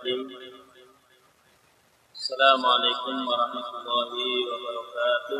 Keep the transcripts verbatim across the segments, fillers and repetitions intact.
Bismillahirrahmanirrahim. Assalamualaikum warahmatullahi wabarakatuh.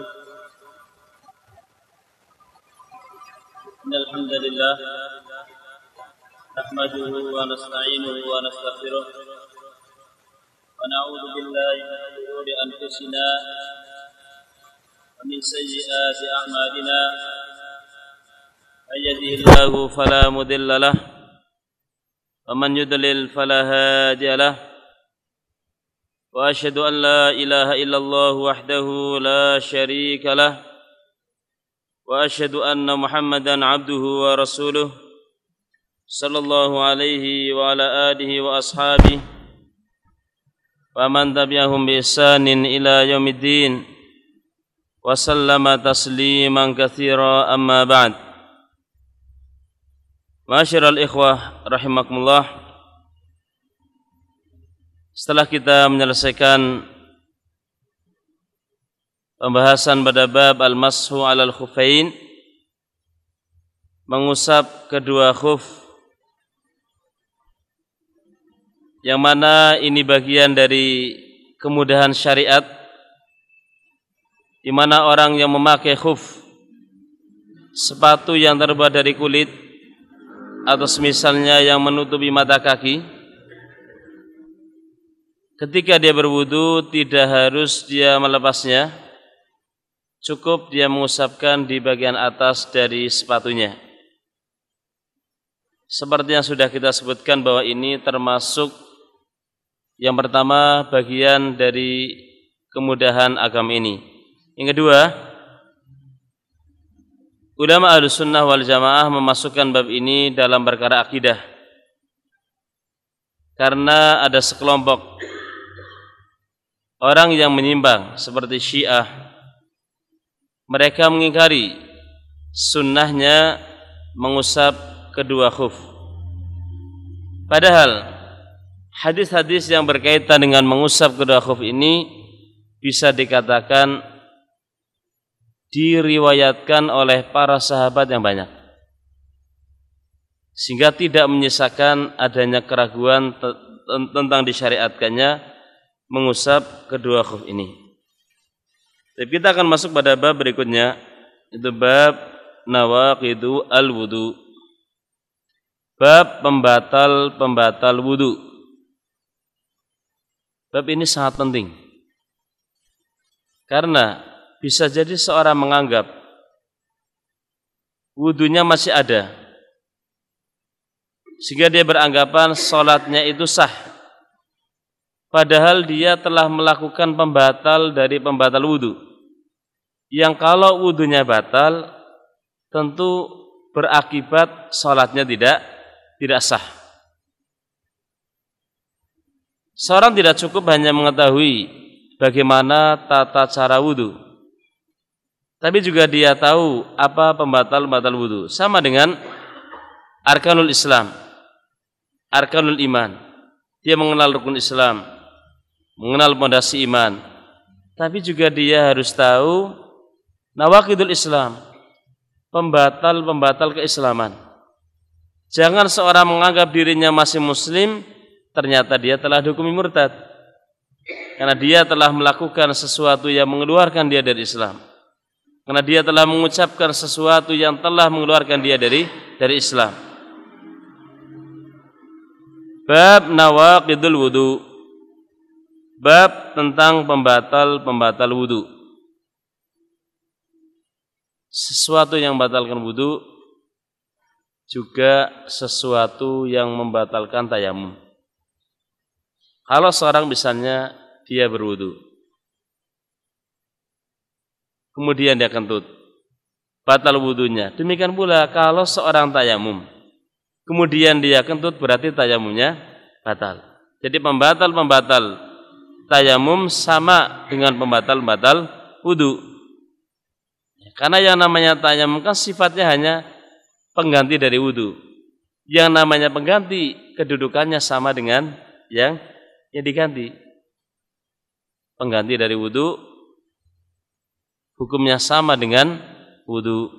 Innal hamdalillah nahmaduhu wa nasta'inuhu wa nastaghfiruh wa na'udzu billahi min shururi anfusina wa min sayyiati a'malina. May yahdihillahu fala mudilla lahu wa man yudlil fala hadiya lahu. Wa asyhadu an la ilaha illallah wahdahu la syarika lahu wa asyhadu anna Muhammadan abduhu wa rasuluh sallallahu alaihi wa ala alihi wa ashabihi wa man tabi'ahum bi ihsanin ila yaumiddin wa sallama tasliman katsira, amma ba'd. Ma'asyiral ikhwah rahimakumullah, setelah kita menyelesaikan pembahasan pada bab al-mashu 'alal khuffain, mengusap kedua khuf, yang mana ini bagian dari kemudahan syariat, di mana orang yang memakai khuf, sepatu yang terbuat dari kulit atau semisalnya yang menutupi mata kaki, ketika dia berwudu tidak harus dia melepasnya, cukup dia mengusapkan di bagian atas dari sepatunya. Seperti yang sudah kita sebutkan bahwa ini termasuk yang pertama bagian dari kemudahan agama ini. Yang kedua, ulama Ahlus Sunnah wal Jamaah memasukkan bab ini dalam perkara akidah, karena ada sekelompok orang yang menyimpang seperti Syiah. Mereka mengingkari sunnahnya mengusap kedua khuf, padahal hadis-hadis yang berkaitan dengan mengusap kedua khuf ini bisa dikatakan diriwayatkan oleh para sahabat yang banyak, sehingga tidak menyisakan adanya keraguan tentang disyariatkannya mengusap kedua khuf ini. Jadi kita akan masuk pada bab berikutnya, itu bab nawaqidu al-wudu, bab pembatal-pembatal wudu. Bab ini sangat penting, karena bisa jadi seorang menganggap wudunya masih ada, sehingga dia beranggapan sholatnya itu sah, padahal dia telah melakukan pembatal dari pembatal wudu, yang kalau wudunya batal tentu berakibat sholatnya tidak tidak sah. Seorang tidak cukup hanya mengetahui bagaimana tata cara wudu, tapi juga dia tahu apa pembatal-pembatal wudu. Sama dengan arkanul Islam, arkanul iman. Dia mengenal rukun Islam, mengenal pondasi iman, tapi juga dia harus tahu nawaqidul Islam, pembatal-pembatal keislaman. Jangan seorang menganggap dirinya masih muslim, ternyata dia telah dihukumi murtad, karena dia telah melakukan sesuatu yang mengeluarkan dia dari Islam, karena dia telah mengucapkan sesuatu yang telah mengeluarkan dia dari dari Islam. Bab nawaqidul wudu, bab tentang pembatal-pembatal wudu. Sesuatu yang membatalkan wudu juga sesuatu yang membatalkan tayamum. Kalau seorang misalnya dia berwudu, kemudian dia kentut, batal wudunya. Demikian pula kalau seorang tayamum, kemudian dia kentut, berarti tayamumnya batal. Jadi pembatal-pembatal tayamum sama dengan pembatal-pembatal wudu. Karena yang namanya tayamum kan sifatnya hanya pengganti dari wudu. Yang namanya pengganti kedudukannya sama dengan yang yang diganti. Pengganti dari wudu hukumnya sama dengan wudu.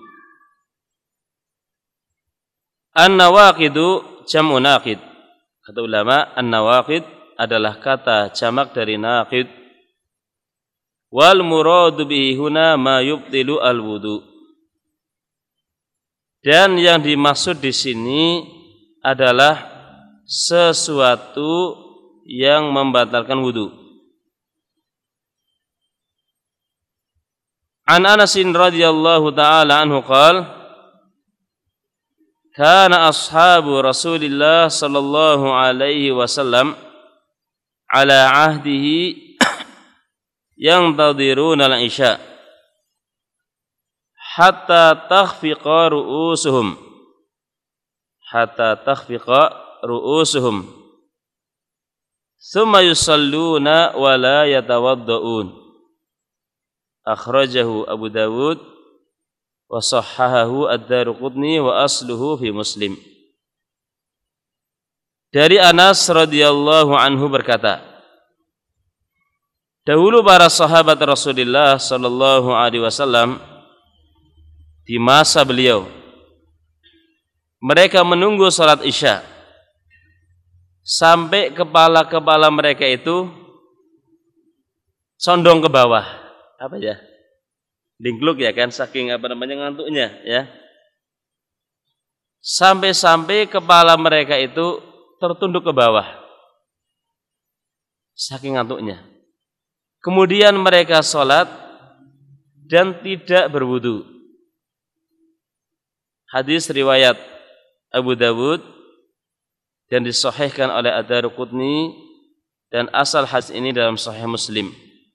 An-nawaqidu jam'u naqid. Kata ulama, an-nawaqid adalah kata jamak dari naqid. Wal muradu bihi huna ma yubtilu al wudu. Dan yang dimaksud di sini adalah sesuatu yang membatalkan wudu. An Anas radhiyallahu taala anhu qala kana ashabu Rasulillah sallallahu alaihi wasallam ala ahdihi yantadiruna al-isya hatta takhfiqa ru'usuhum hatta takhfiqa ru'usuhum thumma yusalluna wa la yatawadda'un. Akhrajahu Abu Dawud wa sahhahahu ad-Daruqutni wa asluhu fi Muslim. Dari Anas radhiyallahu anhu berkata, dahulu para sahabat Rasulullah sallallahu alaihi wasallam di masa beliau mereka menunggu salat Isya sampai kepala-kepala mereka itu condong ke bawah. Apa ya? Dingkluk ya kan, saking apa namanya ngantuknya ya. Sampai-sampai kepala mereka itu tertunduk ke bawah. Saking ngantuknya. Kemudian mereka sholat dan tidak berwudu. Hadis riwayat Abu Dawud dan disahihkan oleh Ad-Daruqutni dan asal hadis ini dalam Sahih Muslim.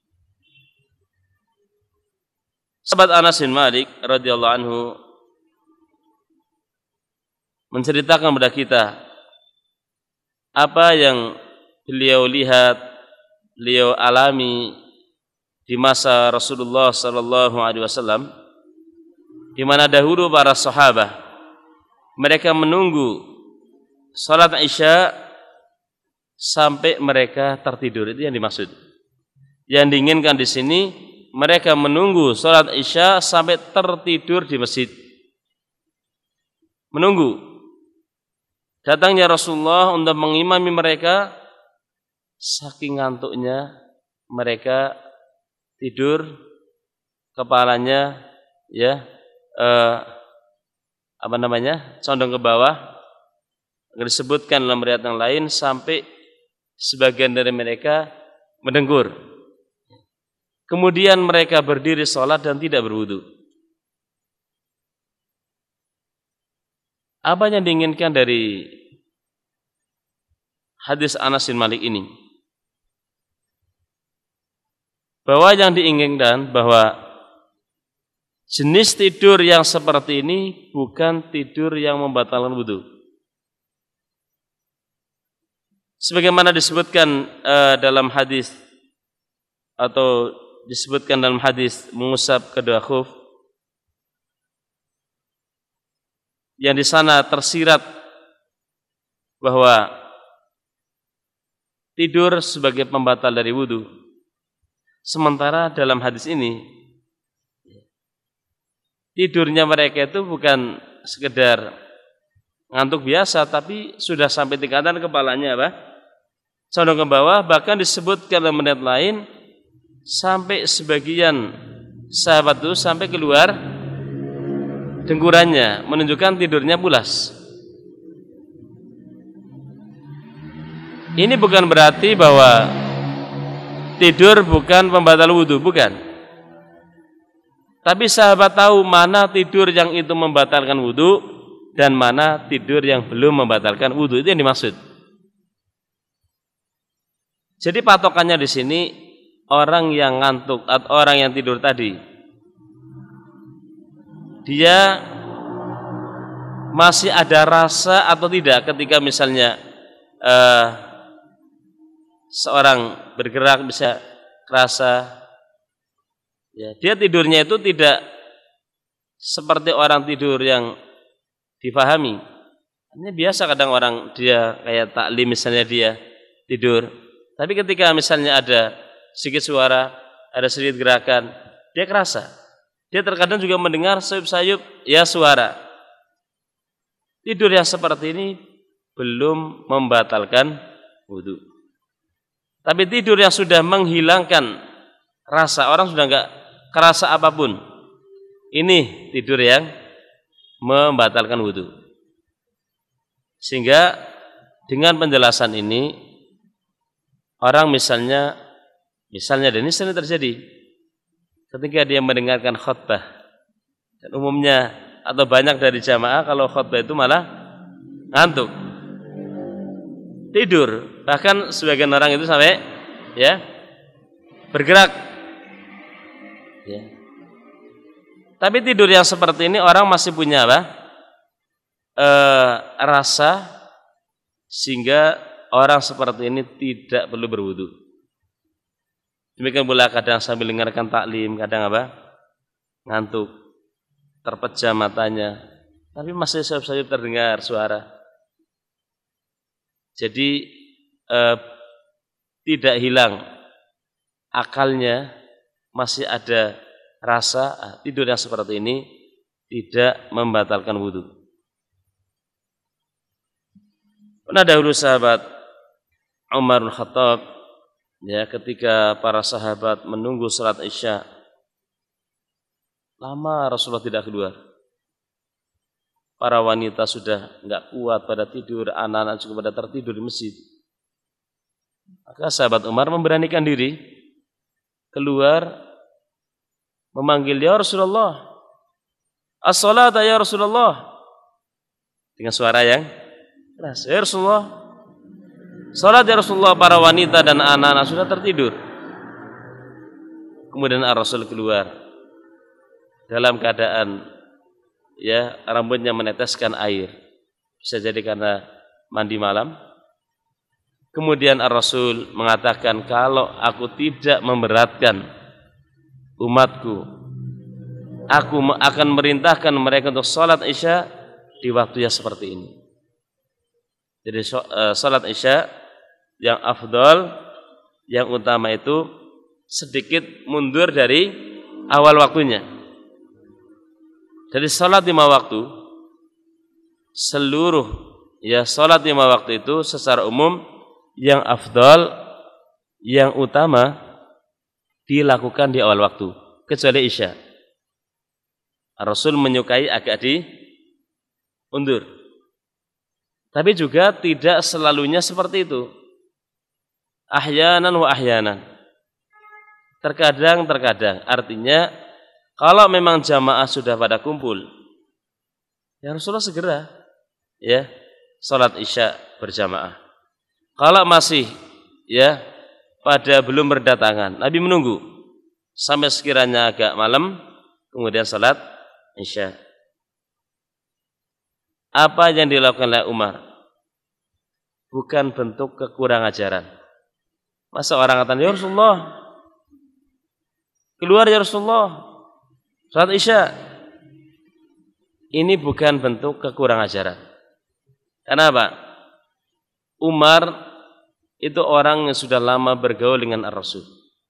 Sahabat Anas bin Malik radhiyallahu anhu menceritakan kepada kita apa yang beliau lihat, beliau alami di masa Rasulullah sallallahu alaihi wasallam, di mana dahulu para sahabat mereka menunggu salat Isya sampai mereka tertidur. Itu yang dimaksud. Yang diinginkan di sini mereka menunggu salat Isya sampai tertidur di masjid. Menunggu datangnya Rasulullah untuk mengimami mereka, saking ngantuknya mereka tidur, kepalanya ya eh, apa namanya condong ke bawah. Disebutkan dalam riwayat yang lain sampai sebagian dari mereka mendengkur. Kemudian mereka berdiri sholat dan tidak berwudu. Apa yang diinginkan dari hadis Anas bin Malik ini? Bahwa yang diinginkan bahwa jenis tidur yang seperti ini bukan tidur yang membatalkan wudu. Sebagaimana disebutkan uh, dalam hadis atau disebutkan dalam hadis mengusap kedua khuf, yang di sana tersirat bahwa tidur sebagai pembatal dari wudu. Sementara dalam hadis ini tidurnya mereka itu bukan sekedar ngantuk biasa, tapi sudah sampai tingkatan kepalanya apa? Condong ke bawah, bahkan disebutkan dalam menit lain sampai sebagian sahabat itu sampai keluar dengkurannya, menunjukkan tidurnya pulas. Ini bukan berarti bahwa tidur bukan pembatal wudu, bukan. Tapi sahabat tahu mana tidur yang itu membatalkan wudu dan mana tidur yang belum membatalkan wudu. Itu yang dimaksud. Jadi patokannya di sini orang yang ngantuk atau orang yang tidur tadi, dia masih ada rasa atau tidak ketika misalnya uh, seorang bergerak bisa kerasa, ya, dia tidurnya itu tidak seperti orang tidur yang difahami. Ini biasa kadang orang dia kayak taklim misalnya dia tidur, tapi ketika misalnya ada sedikit suara, ada sedikit gerakan, dia kerasa. Dia terkadang juga mendengar sayup-sayup ya suara. Tidur yang seperti ini belum membatalkan wudu. Tapi tidur yang sudah menghilangkan rasa, orang sudah enggak kerasa apapun, ini tidur yang membatalkan wudu. Sehingga dengan penjelasan ini, orang misalnya, misalnya dan ini sering terjadi, ketika dia mendengarkan khutbah, dan umumnya atau banyak dari jamaah kalau khutbah itu malah ngantuk, tidur. Bahkan sebagian orang itu sampai ya bergerak. Ya. Tapi tidur yang seperti ini orang masih punya apa? E, rasa, sehingga orang seperti ini tidak perlu berwudu. Demikian pula kadang sambil dengarkan taklim, kadang apa? Ngantuk, terpejam matanya, tapi masih sayup-sayup terdengar suara. Jadi e, tidak hilang akalnya, masih ada rasa. Tidur yang seperti ini tidak membatalkan wudu. Pernah dahulu sahabat Umar bin Khattab, ya, ketika para sahabat menunggu salat Isya, lama Rasulullah tidak keluar. Para wanita sudah enggak kuat pada tidur, anak-anak juga pada tertidur di masjid. Maka sahabat Umar memberanikan diri keluar memanggil, ya Rasulullah, as-salata ya Rasulullah, dengan suara yang keras, ya Rasulullah, salat ya Rasulullah. Para wanita dan anak-anak sudah tertidur. Kemudian Rasul keluar dalam keadaan ya rambutnya meneteskan air, bisa jadi karena mandi malam. Kemudian Rasul mengatakan, kalau aku tidak memberatkan umatku, aku akan merintahkan mereka untuk salat Isya di waktu yang seperti ini. Jadi salat Isya yang afdal, yang utama itu sedikit mundur dari awal waktunya. Jadi salat lima waktu, seluruh ya salat lima waktu itu secara umum yang afdal, yang utama dilakukan di awal waktu, kecuali Isya. Rasul menyukai agak diundur. Tapi juga tidak selalunya seperti itu. Ahyanan wa ahyanan. Terkadang, terkadang. Artinya, kalau memang jamaah sudah pada kumpul, ya Rasulullah segera ya salat Isya berjamaah. Kalau masih ya pada belum berdatangan, Nabi menunggu sampai sekiranya agak malam, kemudian salat Isya. Apa yang dilakukan oleh Umar bukan bentuk kekurang ajaran. Masa orang kata, ya Rasulullah, keluar ya Rasulullah, salat Isya. Ini bukan bentuk kekurang ajaran. Kenapa? Umar itu orang yang sudah lama bergaul dengan Ar-Rasul.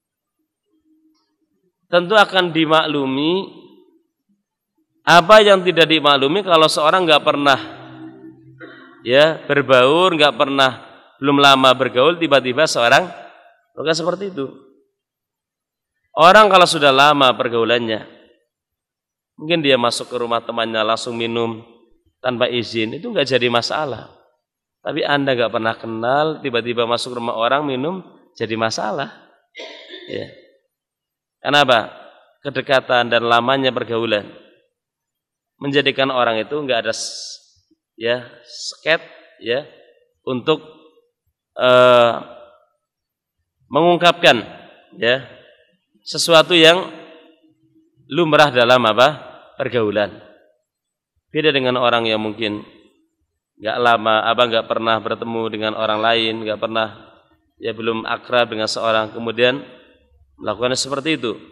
Tentu akan dimaklumi apa yang tidak dimaklumi kalau seorang enggak pernah ya berbaur, enggak pernah, belum lama bergaul, tiba-tiba seorang bukan seperti itu. Orang kalau sudah lama pergaulannya, mungkin dia masuk ke rumah temannya langsung minum tanpa izin, itu enggak jadi masalah. Tapi Anda enggak pernah kenal, tiba-tiba masuk rumah orang minum, jadi masalah. Ya. Kenapa? Kedekatan dan lamanya pergaulan menjadikan orang itu enggak ada ya sket ya untuk uh, mengungkapkan ya sesuatu yang lumrah dalam apa? Pergaulan. Beda dengan orang yang mungkin enggak lama, apa enggak pernah bertemu dengan orang lain, enggak pernah ya belum akrab dengan seorang, kemudian melakukan seperti itu.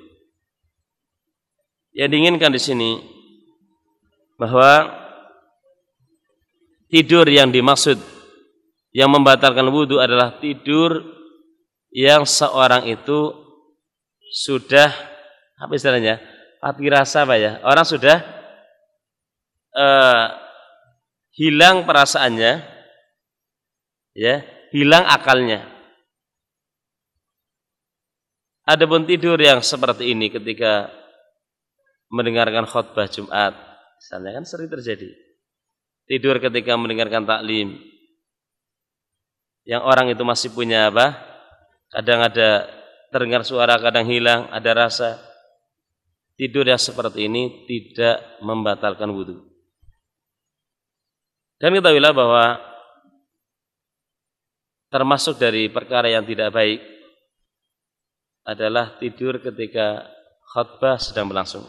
Yang diinginkan di sini bahwa tidur yang dimaksud yang membatalkan wudu adalah tidur yang seorang itu sudah apa istilahnya? Mati rasa apa ya? Orang sudah uh, hilang perasaannya, ya, hilang akalnya. Adapun tidur yang seperti ini ketika mendengarkan khutbah Jumat, misalnya kan sering terjadi. Tidur ketika mendengarkan taklim. Yang orang itu masih punya apa? Kadang ada terdengar suara, kadang hilang, ada rasa. Tidur yang seperti ini tidak membatalkan wudu. Dan ketahuilah bahwa termasuk dari perkara yang tidak baik adalah tidur ketika khutbah sedang berlangsung.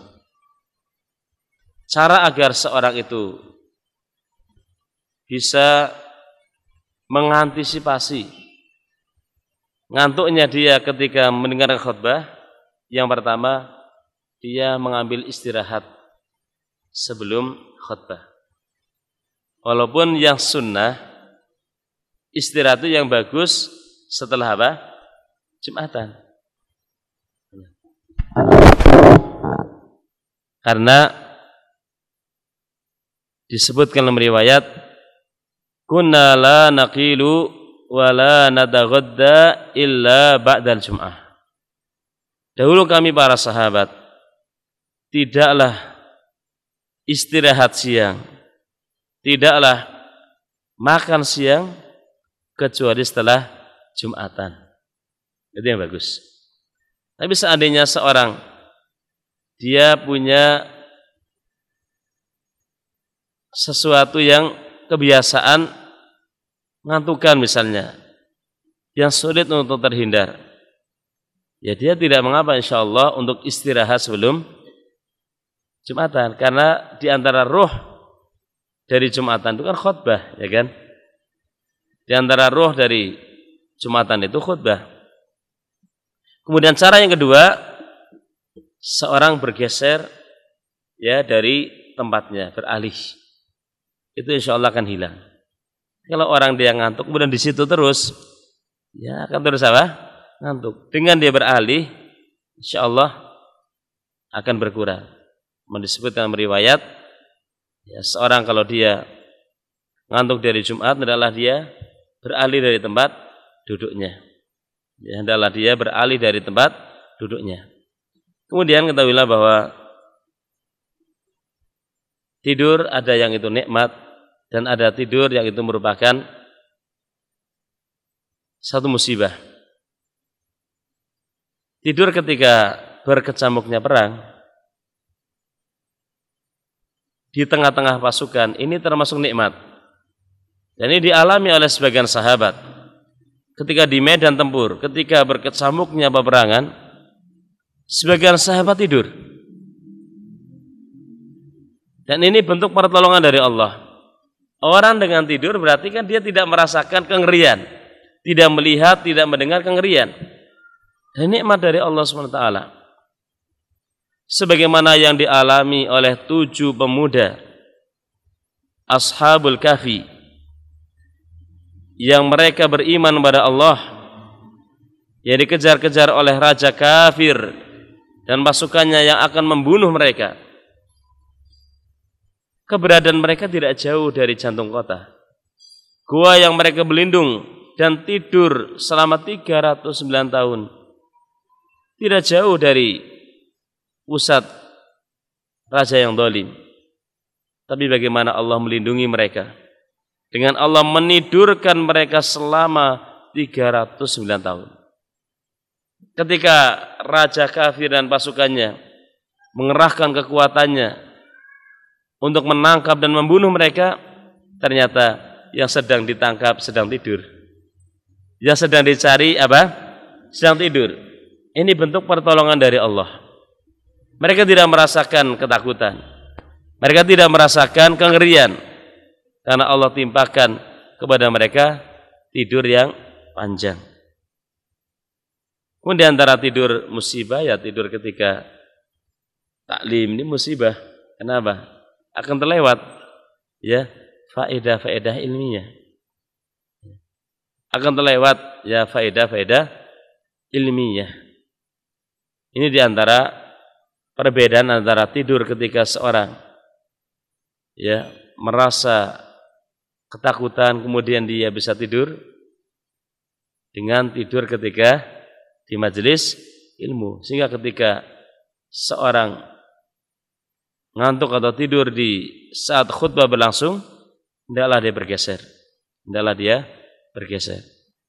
Cara agar seorang itu bisa mengantisipasi ngantuknya dia ketika mendengar khutbah, yang pertama dia mengambil istirahat sebelum khutbah. Walaupun yang sunnah istirahat itu yang bagus setelah apa? Jumatan. Karena disebutkan dalam riwayat, kunna la naqilu wa la nadaghadda illa ba'dal jum'ah. Dahulu kami para sahabat tidaklah istirahat siang, tidaklah makan siang kecuali setelah Jumatan. Itu yang bagus. Tapi seandainya seorang dia punya sesuatu yang kebiasaan ngantukan misalnya, yang sulit untuk terhindar, ya dia tidak mengapa insyaallah untuk istirahat sebelum Jumatan, karena di antara ruh dari Jumatan itu kan khutbah, ya kan? Di antara ruh dari Jumatan itu khutbah. Kemudian cara yang kedua, seorang bergeser ya dari tempatnya, beralih. Itu insya Allah akan hilang. Kalau orang dia ngantuk kemudian di situ terus, ya akan terus apa? Ngantuk. Dengan dia beralih, insya Allah akan berkurang. Disebut dalam riwayat, ya, seorang kalau dia ngantuk dari Jumat, adalah dia beralih dari tempat duduknya. Ya, adalah dia beralih dari tempat duduknya. Kemudian ketahuilah bahwa tidur ada yang itu nikmat dan ada tidur yang itu merupakan satu musibah. Tidur ketika berkecamuknya perang di tengah-tengah pasukan ini termasuk nikmat. Dan ini dialami oleh sebagian sahabat. Ketika di medan tempur, ketika berkecamuknya peperangan, sebagian sahabat tidur. Dan ini bentuk pertolongan dari Allah. Orang dengan tidur berarti kan dia tidak merasakan kengerian, tidak melihat, tidak mendengar kengerian. Dan nikmat dari Allah subhanahu wa taala. Sebagaimana yang dialami oleh tujuh pemuda Ashabul Kahfi, yang mereka beriman kepada Allah, yang dikejar-kejar oleh raja kafir dan pasukannya yang akan membunuh mereka. Keberadaan mereka tidak jauh dari jantung kota. Gua yang mereka berlindung dan tidur selama tiga ratus sembilan tahun tidak jauh dari pusat raja yang zalim. Tapi bagaimana Allah melindungi mereka? Dengan Allah menidurkan mereka selama tiga ratus sembilan tahun. Ketika raja kafir dan pasukannya mengerahkan kekuatannya untuk menangkap dan membunuh mereka, ternyata yang sedang ditangkap sedang tidur. Yang sedang dicari apa? Sedang tidur. Ini bentuk pertolongan dari Allah. Mereka tidak merasakan ketakutan. Mereka tidak merasakan kengerian. Karena Allah timpakan kepada mereka tidur yang panjang. Kemudian antara tidur musibah, ya tidur ketika taklim ini musibah. Kenapa? Akan terlewat ya faedah-faedah ilmiah. Akan terlewat ya faedah-faedah ilmiah. Ini diantara perbedaan antara tidur ketika seorang ya merasa ketakutan kemudian dia bisa tidur dengan tidur ketika di majelis ilmu. Sehingga ketika seorang ngantuk atau tidur di saat khutbah berlangsung, hendaklah dia bergeser. Hendaklah dia bergeser.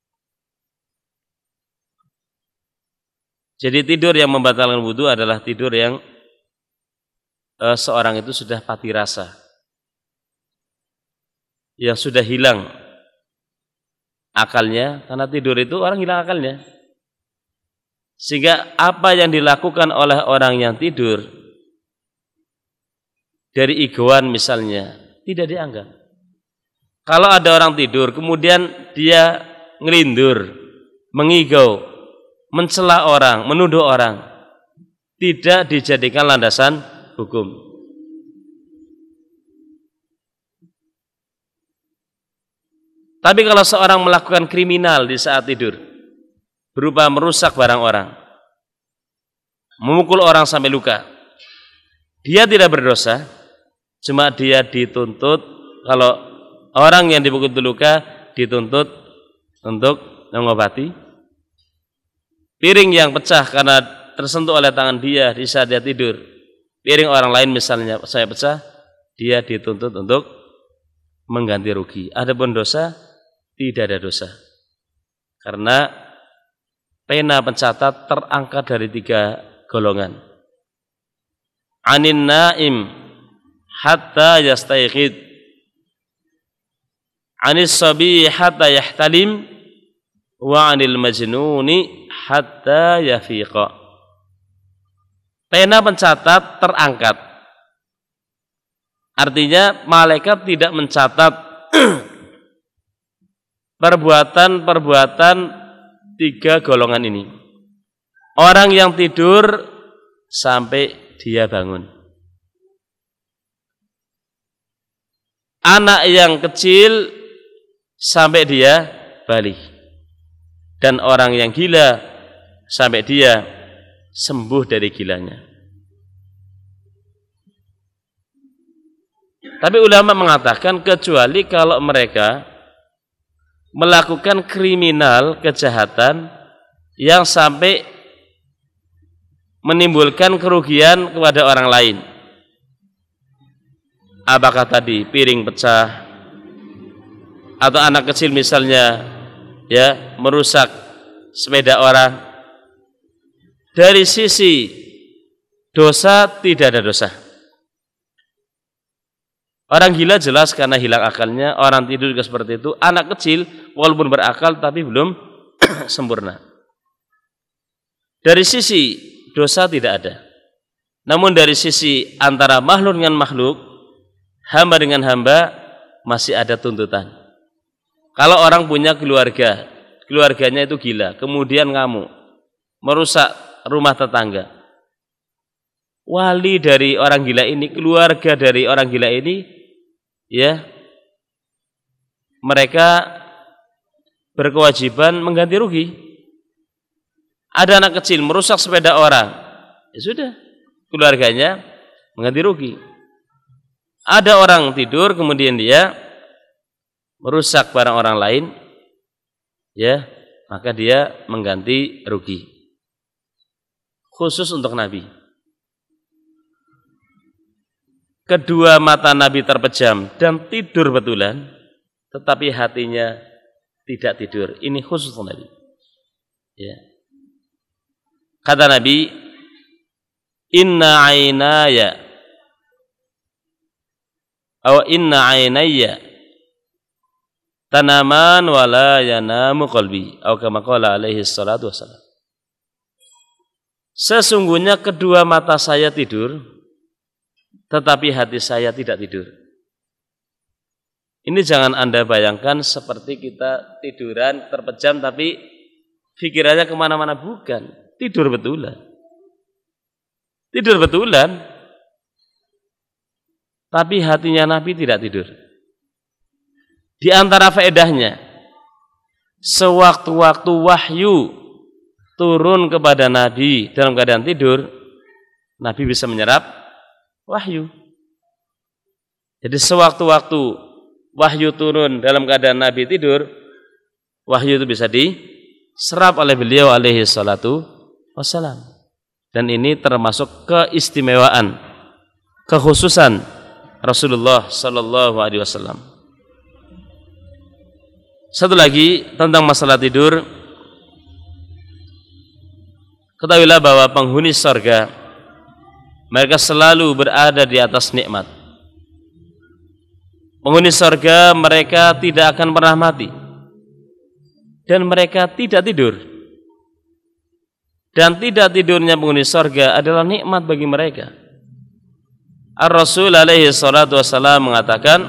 Jadi tidur yang membatalkan wudu adalah tidur yang eh, seorang itu sudah pati rasa, yang sudah hilang akalnya, karena tidur itu orang hilang akalnya. Sehingga apa yang dilakukan oleh orang yang tidur dari egoan misalnya tidak dianggap. Kalau ada orang tidur kemudian dia ngelindur, mengigau, mencela orang, menuduh orang, tidak dijadikan landasan hukum. Tapi kalau seorang melakukan kriminal di saat tidur, berupa merusak barang orang, memukul orang sampai luka, dia tidak berdosa, cuma dia dituntut, kalau orang yang dipukul luka dituntut untuk mengobati. Piring yang pecah karena tersentuh oleh tangan dia di saat dia tidur, piring orang lain misalnya saya pecah, dia dituntut untuk mengganti rugi. Adapun dosa, tidak ada dosa. Karena pena pencatat terangkat dari tiga golongan. Anin naim hatta yastayqid, anis sabi hatta yahtalim, wa anil majnuni hatta yafiqa. Pena pencatat terangkat. Artinya malaikat tidak mencatat perbuatan-perbuatan tiga golongan ini. Orang yang tidur sampai dia bangun. Anak yang kecil sampai dia balik. Dan orang yang gila sampai dia sembuh dari gilanya. Tapi ulama mengatakan kecuali kalau mereka melakukan kriminal, kejahatan yang sampai menimbulkan kerugian kepada orang lain. Apakah tadi piring pecah atau anak kecil misalnya ya merusak sepeda orang. Dari sisi dosa tidak ada dosa. Orang gila jelas karena hilang akalnya, orang tidur juga seperti itu. Anak kecil walaupun berakal tapi belum sempurna. Dari sisi dosa tidak ada. Namun dari sisi antara makhluk dengan makhluk, hamba dengan hamba, masih ada tuntutan. Kalau orang punya keluarga, keluarganya itu gila, kemudian ngamuk, merusak rumah tetangga. Wali dari orang gila ini, keluarga dari orang gila ini, ya, mereka berkewajiban mengganti rugi. Ada anak kecil merusak sepeda orang, ya sudah, keluarganya mengganti rugi. Ada orang tidur kemudian dia merusak barang orang lain, ya, maka dia mengganti rugi. Khusus untuk Nabi. Kedua mata Nabi terpejam dan tidur betulan, tetapi hatinya tidak tidur. Ini khusus untuk Nabi. Ya. Kata Nabi, Inna aynaya aw inna aynaya tanaman wala yanamu qalbi, atau kama qala alaihi salatu wassalam. Sesungguhnya kedua mata saya tidur, tetapi hati saya tidak tidur. Ini jangan Anda bayangkan seperti kita tiduran terpejam tapi pikirannya kemana-mana, bukan. Tidur betulan. Tidur betulan. Tapi hatinya Nabi tidak tidur. Di antara faedahnya, sewaktu-waktu wahyu turun kepada Nabi dalam keadaan tidur, Nabi bisa menyerap wahyu. Jadi sewaktu-waktu wahyu turun dalam keadaan Nabi tidur, wahyu itu bisa diserap oleh beliau alaihi salatu wassalam. Dan ini termasuk keistimewaan, kekhususan Rasulullah sallallahu alaihi wasallam. Satu lagi tentang masalah tidur. Ketahuilah bahwa penghuni surga mereka selalu berada di atas nikmat. Penghuni surga mereka tidak akan pernah mati. Dan mereka tidak tidur. Dan tidak tidurnya penghuni surga adalah nikmat bagi mereka. Ar-Rasul alaihi salatu wassalam mengatakan,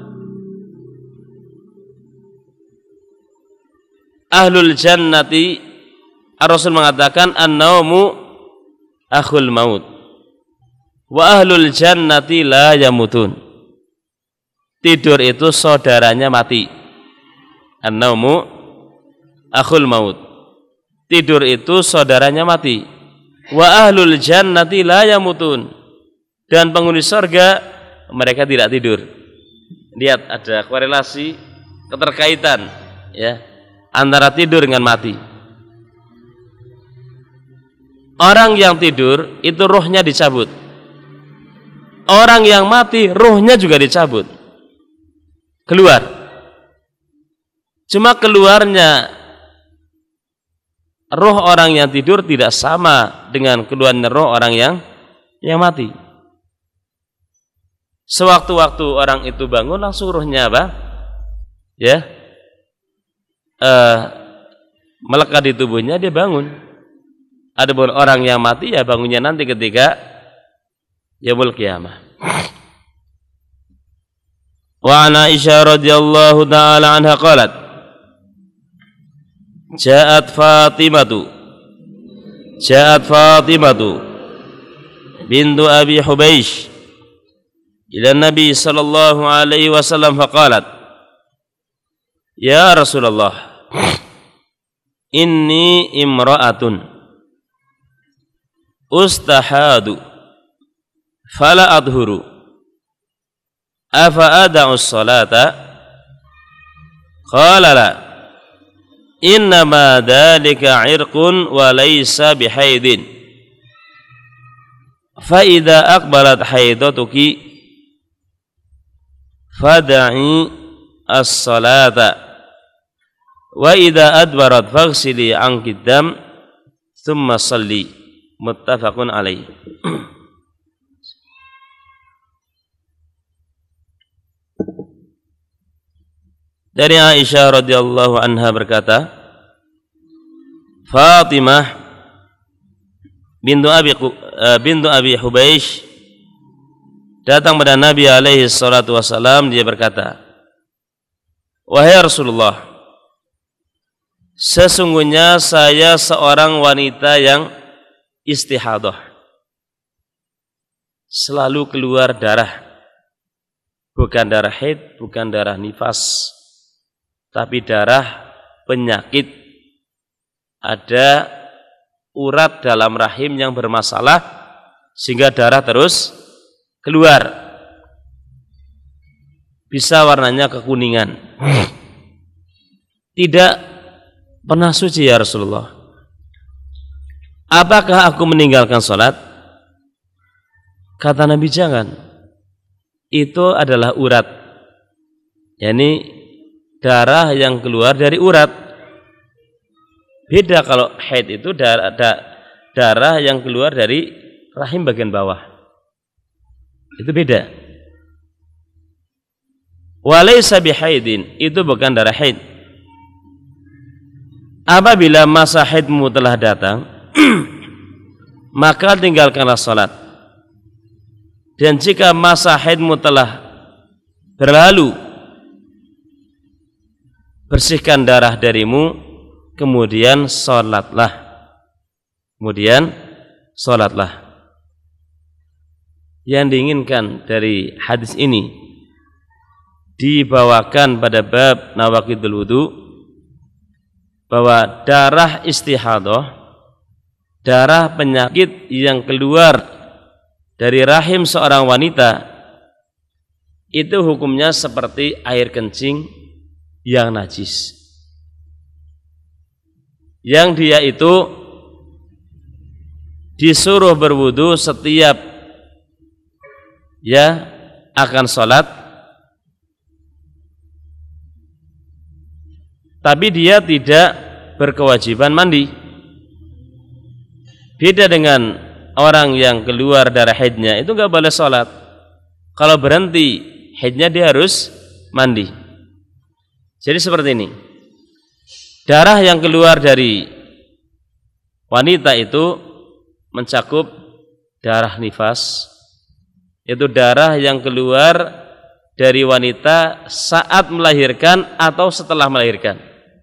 Ahlul jannati, Ar-Rasul mengatakan, An-naumu akhul maut. Wa ahlul jannati la yamutun. Tidur itu saudaranya mati. An-naumu akhul maut. Tidur itu saudaranya mati. Wa ahlul jannati la yamutun. Dan penghuni surga mereka tidak tidur. Lihat ada korelasi, keterkaitan ya antara tidur dengan mati. Orang yang tidur itu rohnya dicabut. Orang yang mati rohnya juga dicabut. Keluar. Cuma keluarnya roh orang yang tidur tidak sama dengan keluarnya roh orang yang yang mati. Sewaktu-waktu orang itu bangun langsung rohnya apa? Ya, uh, melekat di tubuhnya, dia bangun. Adapun orang yang mati ya bangunnya nanti ketika yaumul qiyamah. Wa an Aisyah radhiyallahu taala anha qalat, Ja'at Fatimatu Ja'at Fatimatu bintu Abi Hubeish ila Nabi sallallahu alaihi wasallam faqalat, Ya Rasulullah, inni imra'atun ustahadu fala adhuru afa ada'u salata? Qala la, innama dhalika irqun wa laysa bihaidin, fa idza aqbalat haidatuki fada'i as-salata wa idza adbarat faghsili anki dam thumma salli. Muttafaqun alaih. Dari Aisyah radhiyallahu anha berkata, Fatimah bintu Abi bintu Abi Hubeish datang pada Nabi alaihi salatu wasalam. Dia berkata, Wahai Rasulullah, sesungguhnya saya seorang wanita yang istihadah, selalu keluar darah, bukan darah haid, bukan darah nifas, tapi darah penyakit. Ada urat dalam rahim yang bermasalah sehingga darah terus keluar, bisa warnanya kekuningan, tidak pernah suci. Ya Rasulullah, apakah aku meninggalkan sholat? Kata Nabi, jangan. Itu adalah urat, yakni darah yang keluar dari urat. Beda kalau haid, itu darah, darah yang keluar dari rahim bagian bawah. Itu beda. Walaysa bihaidin, itu bukan darah haid. Apabila masa haidmu telah datang, maka tinggalkanlah salat. Dan jika masa haidmu telah berlalu, bersihkan darah darimu, kemudian salatlah. Kemudian salatlah. Yang diinginkan dari hadis ini dibawakan pada bab nawaqidul wudu, bahwa darah istihadah, darah penyakit yang keluar dari rahim seorang wanita, itu hukumnya seperti air kencing yang najis, yang dia itu disuruh berwudu setiap ya akan sholat, tapi dia tidak berkewajiban mandi. Beda dengan orang yang keluar darah haidnya, itu nggak boleh sholat. Kalau berhenti haidnya dia harus mandi. Jadi seperti ini, darah yang keluar dari wanita itu mencakup darah nifas, yaitu darah yang keluar dari wanita saat melahirkan atau setelah melahirkan.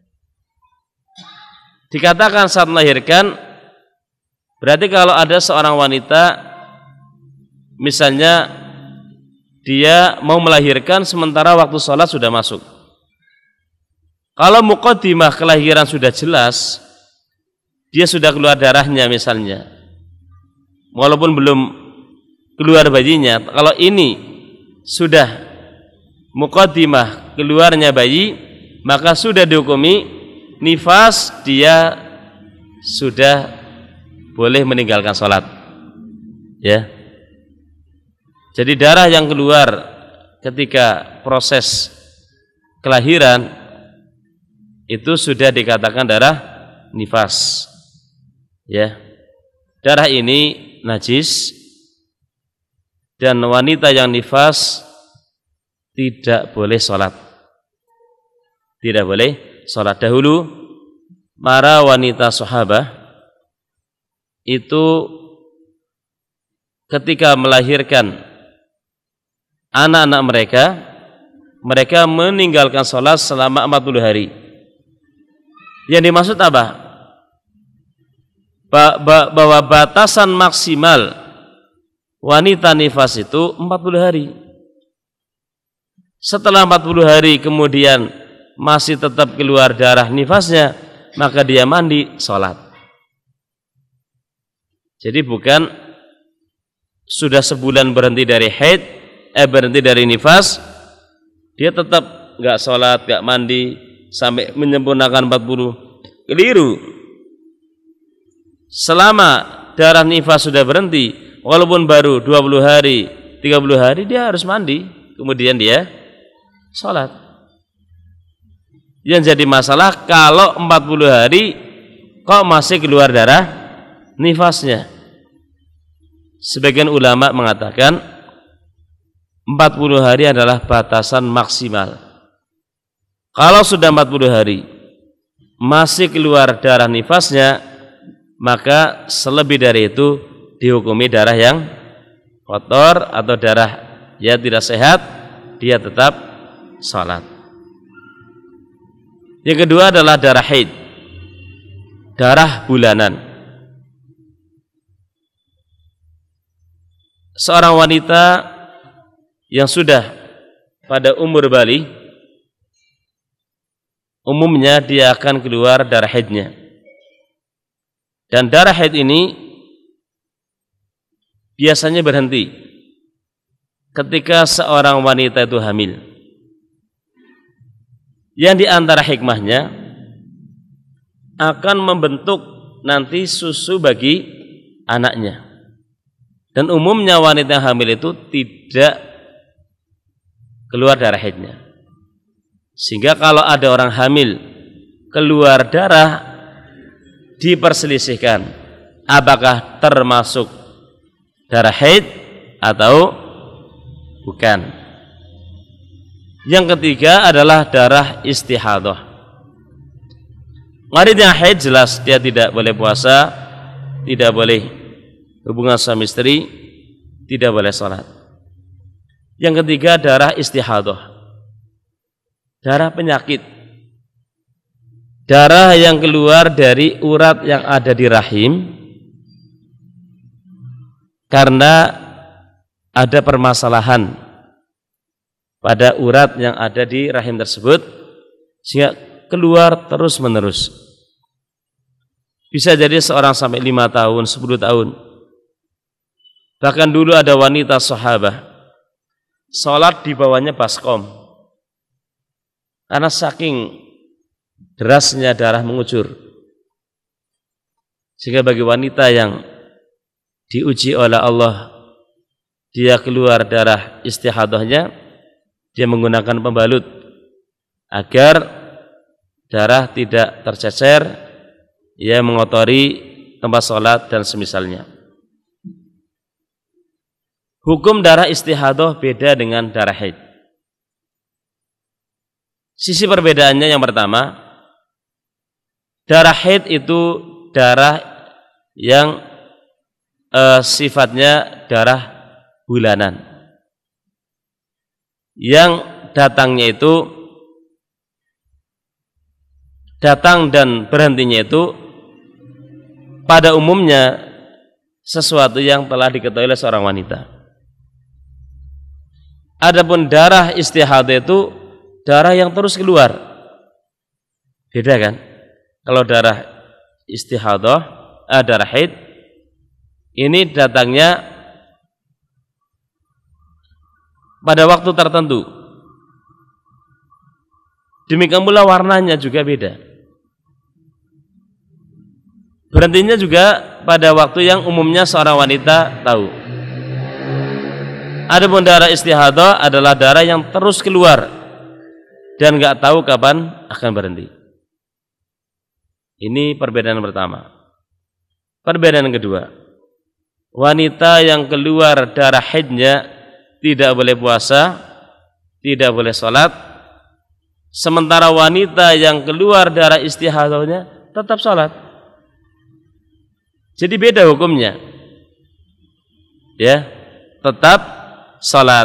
Dikatakan saat melahirkan, berarti kalau ada seorang wanita misalnya dia mau melahirkan sementara waktu sholat sudah masuk. Kalau muqaddimah kelahiran sudah jelas, dia sudah keluar darahnya misalnya, walaupun belum keluar bayinya. Kalau ini sudah muqaddimah keluarnya bayi, maka sudah dihukumi nifas, dia sudah boleh meninggalkan sholat. Ya. Jadi darah yang keluar ketika proses kelahiran itu sudah dikatakan darah nifas. Ya. Darah ini najis, dan wanita yang nifas tidak boleh sholat. Tidak boleh sholat. Dahulu para wanita sahabat itu ketika melahirkan anak-anak mereka, mereka meninggalkan sholat selama empat puluh hari. Yang dimaksud apa? Bahwa batasan maksimal wanita nifas itu empat puluh hari. Setelah empat puluh hari kemudian masih tetap keluar darah nifasnya, maka dia mandi, sholat. Jadi bukan sudah sebulan berhenti dari haid, eh berhenti dari nifas, dia tetap nggak sholat, nggak mandi sampai menyempurnakan empat puluh. Keliru. Selama darah nifas sudah berhenti, walaupun baru dua puluh hari, tiga puluh hari, dia harus mandi, kemudian dia sholat. Yang jadi masalah kalau empat puluh hari kok masih keluar darah nifasnya. Sebagian ulama mengatakan empat puluh hari adalah batasan maksimal. Kalau sudah empat puluh hari masih keluar darah nifasnya, maka selebih dari itu dihukumi darah yang kotor atau darah yang tidak sehat, dia tetap sholat. Yang kedua adalah darah haid, darah bulanan. Seorang wanita yang sudah pada umur balik, umumnya dia akan keluar darah haidnya. Dan darah haid ini biasanya berhenti ketika seorang wanita itu hamil. Yang di antara hikmahnya akan membentuk nanti susu bagi anaknya. Dan umumnya wanita yang hamil itu tidak keluar darah haidnya. Sehingga kalau ada orang hamil keluar darah, diperselisihkan apakah termasuk darah haid atau bukan. Yang ketiga adalah darah istihadah. Wanita yang haid jelas dia tidak boleh puasa, tidak boleh hubungan suami istri, tidak boleh sholat. Yang ketiga darah istihadah, darah penyakit, darah yang keluar dari urat yang ada di rahim karena ada permasalahan pada urat yang ada di rahim tersebut sehingga keluar terus menerus. Bisa jadi seorang sampai lima tahun, sepuluh tahun. Bahkan dulu ada wanita sahabat sholat di bawahnya baskom karena saking derasnya darah mengucur. Sehingga bagi wanita yang diuji oleh Allah, dia keluar darah istihadahnya, dia menggunakan pembalut agar darah tidak tercecer, ia mengotori tempat sholat dan semisalnya. Hukum darah istihadah beda dengan darah haid. Sisi perbedaannya yang pertama, darah haid itu darah yang eh, sifatnya darah bulanan, yang datangnya itu datang dan berhentinya itu pada umumnya sesuatu yang telah diketahui oleh seorang wanita. Adapun darah istihadah itu darah yang terus keluar. Beda kan? Kalau darah istihadah, eh, darah haid, ini datangnya pada waktu tertentu. Demikian pula warnanya juga beda. Berhentinya juga pada waktu yang umumnya seorang wanita tahu. Adapun darah istihadah adalah darah yang terus keluar dan nggak tahu kapan akan berhenti. Ini perbedaan pertama. Perbedaan kedua, wanita yang keluar darah haidnya tidak boleh puasa, tidak boleh sholat, sementara wanita yang keluar darah istihadahnya tetap sholat. Jadi beda hukumnya, ya, tetap sholat.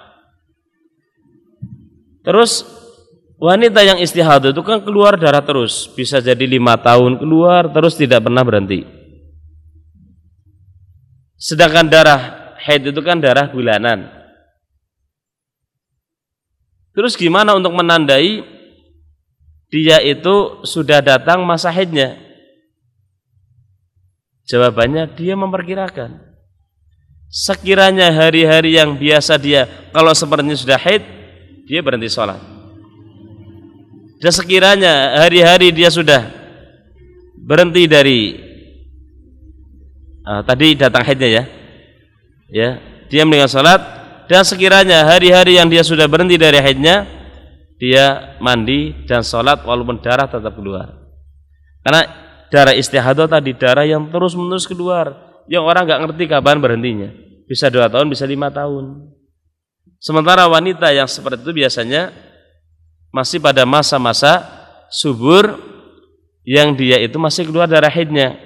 Terus wanita yang istihadah itu kan keluar darah terus, bisa jadi lima tahun keluar terus tidak pernah berhenti. Sedangkan darah haid itu kan darah bulanan. Terus gimana untuk menandai dia itu sudah datang masa haidnya? Jawabannya, dia memperkirakan. Sekiranya hari-hari yang biasa dia kalau sepertinya sudah haid, dia berhenti sholat. Dan sekiranya hari-hari dia sudah berhenti dari uh, tadi datang haidnya ya, ya, dia meninggalkan sholat. Dan sekiranya hari-hari yang dia sudah berhenti dari haidnya, dia mandi dan sholat walaupun darah tetap keluar. Karena darah istihadah tadi darah yang terus-menerus keluar, yang orang nggak ngerti kapan berhentinya. Bisa dua tahun, bisa lima tahun. Sementara wanita yang seperti itu biasanya masih pada masa-masa subur, yang dia itu masih keluar darah haidnya.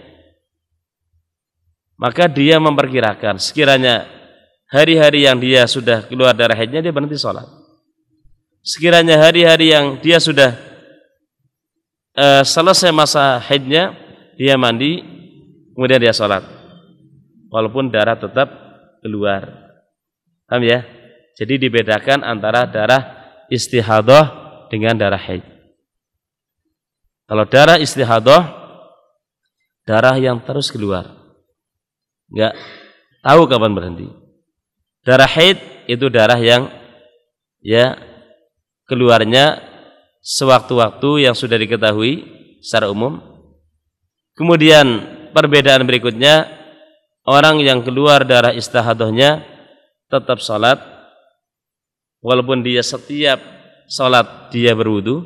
Maka dia memperkirakan sekiranya hari-hari yang dia sudah keluar darah haidnya, dia berhenti sholat. Sekiranya hari-hari yang dia sudah uh, selesai masa haidnya, dia mandi, kemudian dia sholat, walaupun darah tetap keluar. Paham ya? Jadi dibedakan antara darah istihadah dengan darah haid. Kalau darah istihadah, darah yang terus keluar, enggak tahu kapan berhenti. Darah haid itu darah yang ya keluarnya sewaktu-waktu yang sudah diketahui secara umum. Kemudian perbedaan berikutnya, orang yang keluar darah istihadahnya tetap sholat, walaupun dia setiap sholat dia berwudu.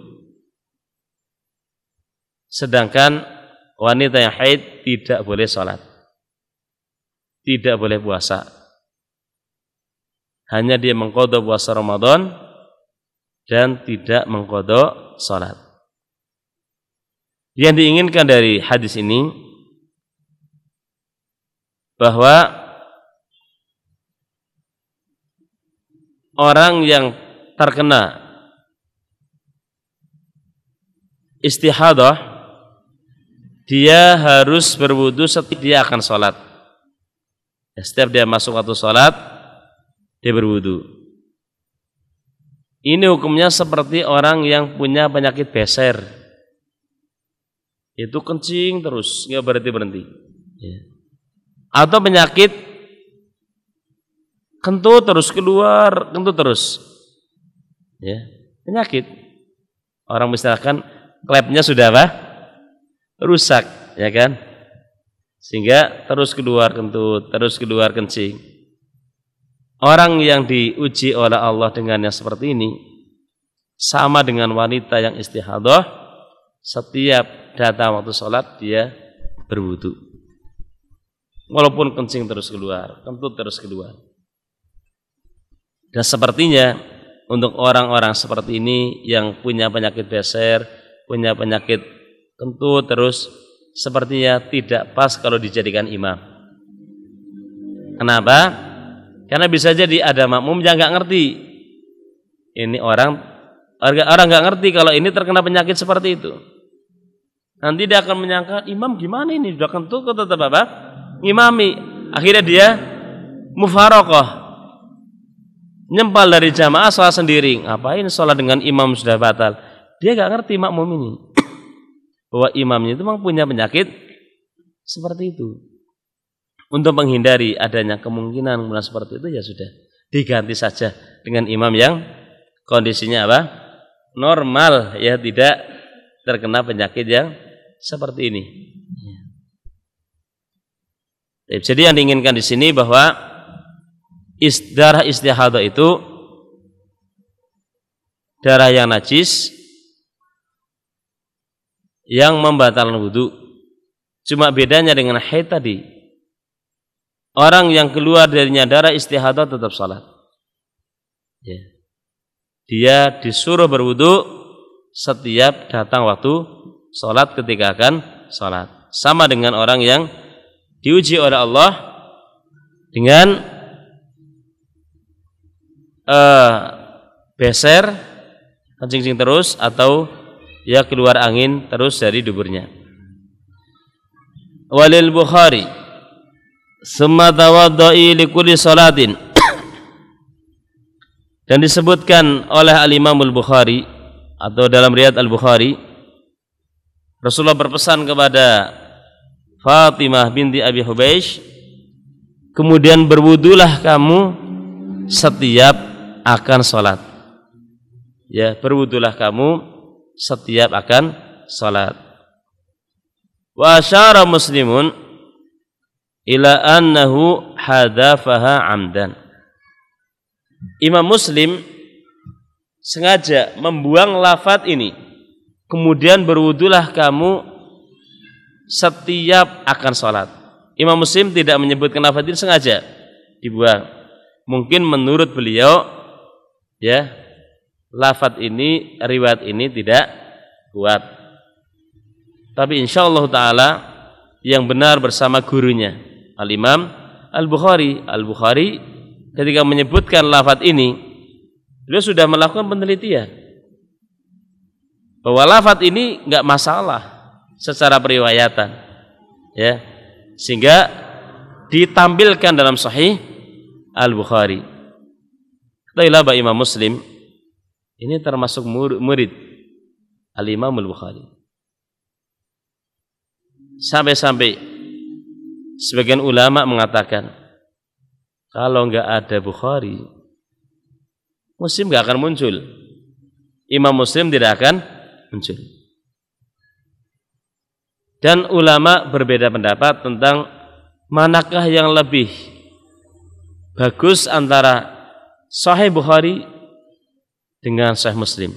Sedangkan wanita yang haid tidak boleh sholat, tidak boleh puasa. Hanya dia mengqadha puasa Ramadan dan tidak mengqadha salat. Yang diinginkan dari hadis ini bahwa orang yang terkena istihadah, dia harus berwudu setiap dia akan salat. Setiap dia masuk waktu salat, dia berwudu. Ini hukumnya seperti orang yang punya penyakit beser. Itu kencing terus, nggak berhenti-berhenti. Ya. Atau penyakit kentut terus keluar, kentut terus. Ya, penyakit. Orang misalkan klepnya sudah apa? Rusak, ya kan? sehingga terus keluar kentut, terus keluar kencing. Orang yang diuji oleh Allah dengan yang seperti ini sama dengan wanita yang istihadah, setiap datang waktu sholat dia berwudu. Walaupun kencing terus keluar, kentut terus keluar. Dan sepertinya untuk orang-orang seperti ini yang punya penyakit beser, punya penyakit kentut terus, sepertinya tidak pas kalau dijadikan imam. Kenapa? Karena bisa jadi ada makmum yang nggak ngerti. Ini orang orang nggak ngerti kalau ini terkena penyakit seperti itu. Nanti dia akan menyangka imam gimana ini sudah kentut kok tetap apa? Imami. Akhirnya dia mufaraqah. Nyempal dari jamaah sholat sendiri. Ngapain sholat dengan imam sudah batal? Dia gak ngerti makmum ini bahwa imamnya itu memang punya penyakit seperti itu. Untuk menghindari adanya kemungkinan mulai seperti itu, ya sudah diganti saja dengan imam yang kondisinya apa? Normal, ya tidak terkena penyakit yang seperti ini. Jadi yang diinginkan di sini bahwa darah istihadah itu darah yang najis yang membatalkan wudu. Cuma bedanya dengan haid tadi, orang yang keluar darinya darah istihadah tetap salat. Ya. Dia disuruh berwudu setiap datang waktu salat ketika akan salat. Sama dengan orang yang diuji oleh Allah dengan Uh, beser, kencing terus, atau ya keluar angin terus dari duburnya. Walil Bukhari summa tawadda'i li kulli salatin. Dan disebutkan oleh Al-Imam Al-Bukhari atau dalam riwayat Al-Bukhari, Rasulullah berpesan kepada Fatimah binti Abi Hubeish, kemudian berwudulah kamu setiap akan sholat. Ya, berwudulah kamu setiap akan sholat. Wa asyara Muslimun ila annahu hadafaha amdan. Imam Muslim sengaja membuang lafaz ini, kemudian berwudulah kamu setiap akan sholat. Imam Muslim tidak menyebutkan lafaz ini, sengaja dibuang. Mungkin menurut beliau, ya, lafaz ini, riwayat ini tidak kuat. Tapi insyaallah taala yang benar bersama gurunya Al-Imam Al-Bukhari. Al-Bukhari ketika menyebutkan lafaz ini, beliau sudah melakukan penelitian bahwa lafaz ini enggak masalah secara periwayatan, ya, sehingga ditampilkan dalam Sahih Al-Bukhari. Ketahuilah bahwa Imam Muslim ini termasuk murid Al-Imam Al-Bukhari. Sampai-sampai sebagian ulama mengatakan kalau enggak ada Bukhari, Muslim enggak akan muncul. Imam Muslim tidak akan muncul. Dan ulama berbeda pendapat tentang manakah yang lebih bagus antara Sahih Bukhari dengan Sahih Muslim.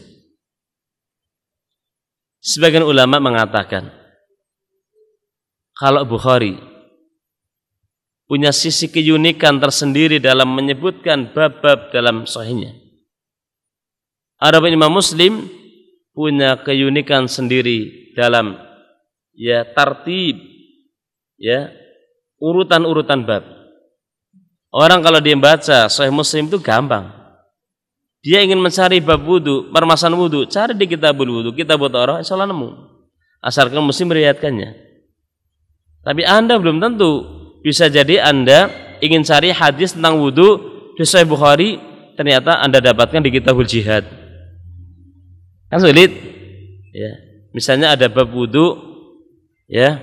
Sebagian ulama mengatakan kalau Bukhari punya sisi keunikan tersendiri dalam menyebutkan bab-bab dalam sahihnya. Adapun Imam Muslim punya keunikan sendiri dalam ya tartib, ya urutan-urutan bab. Orang kalau dia baca Sahih Muslim itu gampang. Dia ingin mencari bab wudu, permasalahan wudu, cari di kitabul wudu, kitabut thaharah, insyaallah nemu. Asalkan Muslim meriwayatkannya. Tapi Anda belum tentu. Bisa jadi Anda ingin cari hadis tentang wudu di Sahih Bukhari, ternyata Anda dapatkan di kitabul jihad. Kan sulit. Ya. Misalnya ada bab wudu, ya,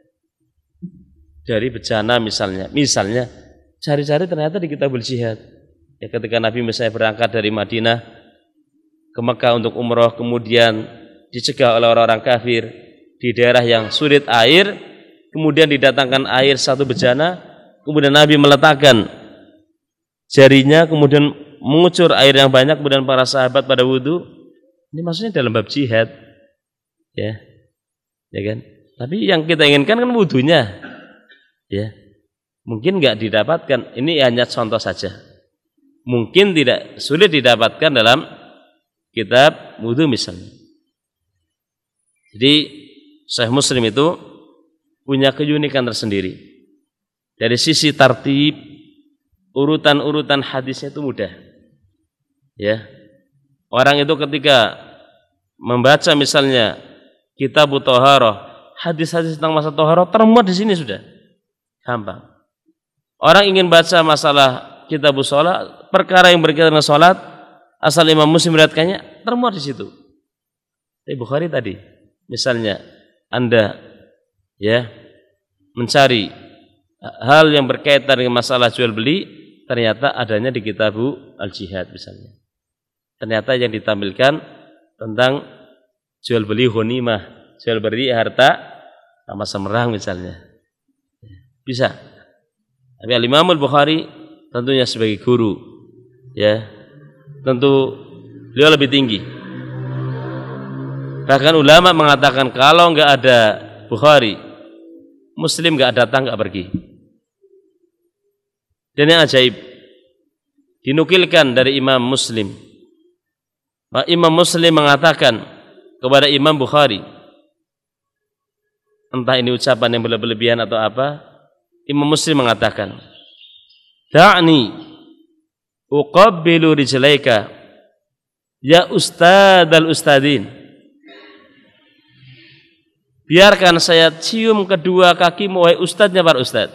dari bejana misalnya. Misalnya cari-cari ternyata di kitabul jihad. Ya, ketika Nabi misalnya berangkat dari Madinah ke Mekah untuk umroh, kemudian dicegah oleh orang-orang kafir di daerah yang sulit air, kemudian didatangkan air satu bejana, kemudian Nabi meletakkan jarinya, kemudian mengucur air yang banyak, kemudian para sahabat pada wudhu. Ini maksudnya dalam bab jihad, ya, ya kan? Tapi yang kita inginkan kan wudhunya, ya. Mungkin nggak didapatkan. Ini hanya contoh saja. Mungkin tidak sulit didapatkan dalam kitab wudhu misalnya. Jadi Sahih Muslim itu punya keunikan tersendiri. Dari sisi tartib, urutan-urutan hadisnya itu mudah. Ya. Orang itu ketika membaca misalnya kitab Thaharah, hadis-hadis tentang masalah Thaharah termuat di sini sudah. Gampang. Orang ingin baca masalah kitab shalah, perkara yang berkaitan dengan salat, asal Imam Muslim meriwayatkannya termuat di situ. Di Bukhari tadi, misalnya Anda ya mencari hal yang berkaitan dengan masalah jual beli, ternyata adanya di kitab Al-Jihad misalnya. Ternyata yang ditampilkan tentang jual beli ghanimah, jual beli harta sama semerang misalnya. Bisa. Tapi Al-Imam Al-Bukhari tentunya sebagai guru, ya, tentu beliau lebih tinggi. Bahkan ulama mengatakan kalau enggak ada Bukhari, Muslim enggak datang, enggak pergi. Dan yang ajaib, dinukilkan dari Imam Muslim, Imam Muslim mengatakan kepada Imam Bukhari, entah ini ucapan yang berlebihan atau apa, Imam Muslim mengatakan, "Da'ni uqabbilu rijlaika ya ustadzal ustadzin." Biarkan saya cium kedua kakimu wahai ustadznya para ustadz.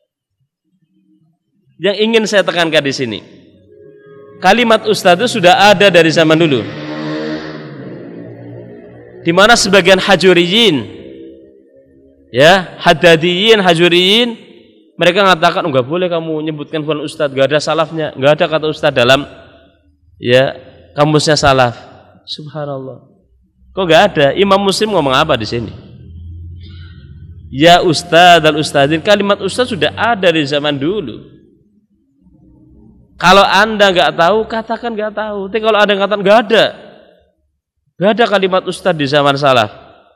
Yang ingin saya tekankan di sini, kalimat ustadz itu sudah ada dari zaman dulu. Di mana sebagian hajuriyin, ya, haddadiyin, hajuriyin, mereka mengatakan enggak boleh kamu menyebutkan bukan ustadz, enggak ada salafnya, enggak ada kata ustadz dalam ya kamusnya salaf. Subhanallah. Kok enggak ada? Imam Muslim ngomong apa di sini? Ya ustadz dan ustadzin, kalimat ustadz sudah ada di zaman dulu. Kalau Anda enggak tahu, katakan enggak tahu. Tapi kalau ada yang katakan enggak ada, enggak ada kalimat ustadz di zaman salaf.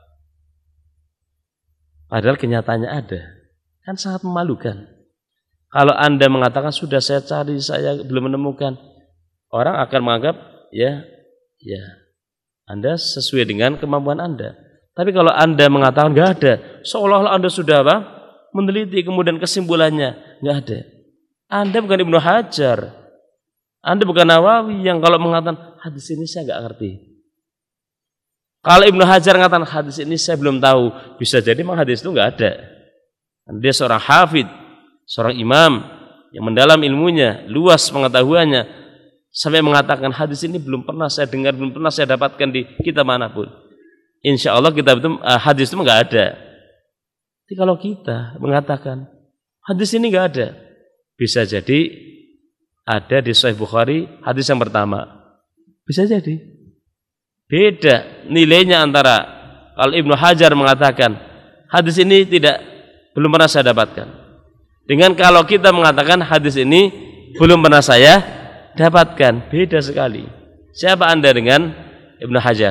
Padahal kenyataannya ada. Kan sangat memalukan. Kalau Anda mengatakan sudah saya cari, saya belum menemukan, orang akan menganggap ya, ya Anda sesuai dengan kemampuan Anda. Tapi kalau Anda mengatakan nggak ada, seolah-olah Anda sudah apa? Meneliti kemudian kesimpulannya nggak ada. Anda bukan Ibnu Hajar, Anda bukan Nawawi yang kalau mengatakan hadis ini saya nggak ngerti. Kalau Ibnu Hajar mengatakan hadis ini saya belum tahu, bisa jadi memang hadis itu nggak ada. Dia seorang hafid, seorang imam yang mendalam ilmunya, luas pengetahuannya, sampai mengatakan hadis ini belum pernah saya dengar, belum pernah saya dapatkan di kitab manapun. Insya Allah kitab itu hadis itu nggak ada. Jadi kalau kita mengatakan hadis ini nggak ada, bisa jadi ada di Sahih Bukhari hadis yang pertama, bisa jadi beda nilainya antara kalau Ibnu Hajar mengatakan hadis ini tidak belum pernah saya dapatkan, dengan kalau kita mengatakan hadis ini belum pernah saya dapatkan, beda sekali. Siapa Anda dengan Ibnu Hajar?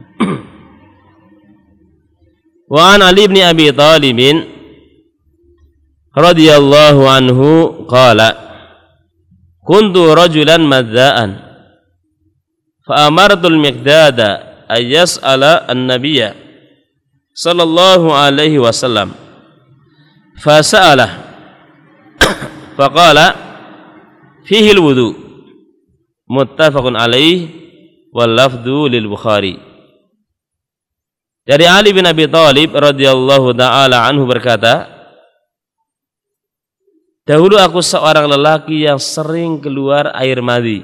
Wa an Ali bin Abi Thalib radhiyallahu anhu qala kuntu rajulan madza'an fa amartu al-miqdada ay yas'ala an-nabiyya sallallahu alaihi wasallam fa sa'ala fa qala fihi al-wudu muttafaqun alaihi wal lafdhu lil Bukhari. Dari Ali bin Abi Thalib radhiyallahu taala anhu berkata, dahulu aku seorang lelaki yang sering keluar air madi.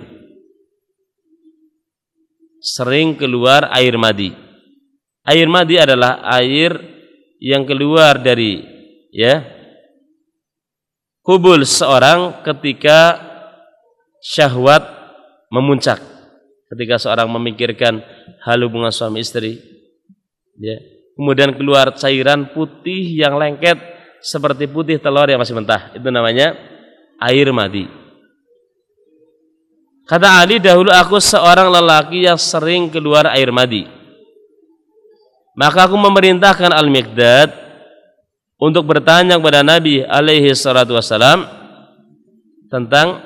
Sering keluar air madi. Air madi adalah air yang keluar dari ya kubul seorang ketika syahwat memuncak. Ketika seorang memikirkan hal hubungan suami istri, ya, kemudian keluar cairan putih yang lengket seperti putih telur yang masih mentah. Itu namanya air madi. Kata Ali, dahulu aku seorang lelaki yang sering keluar air madi. Maka aku memerintahkan Al-Miqdad untuk bertanya kepada Nabi alaihi salatu wassalam tentang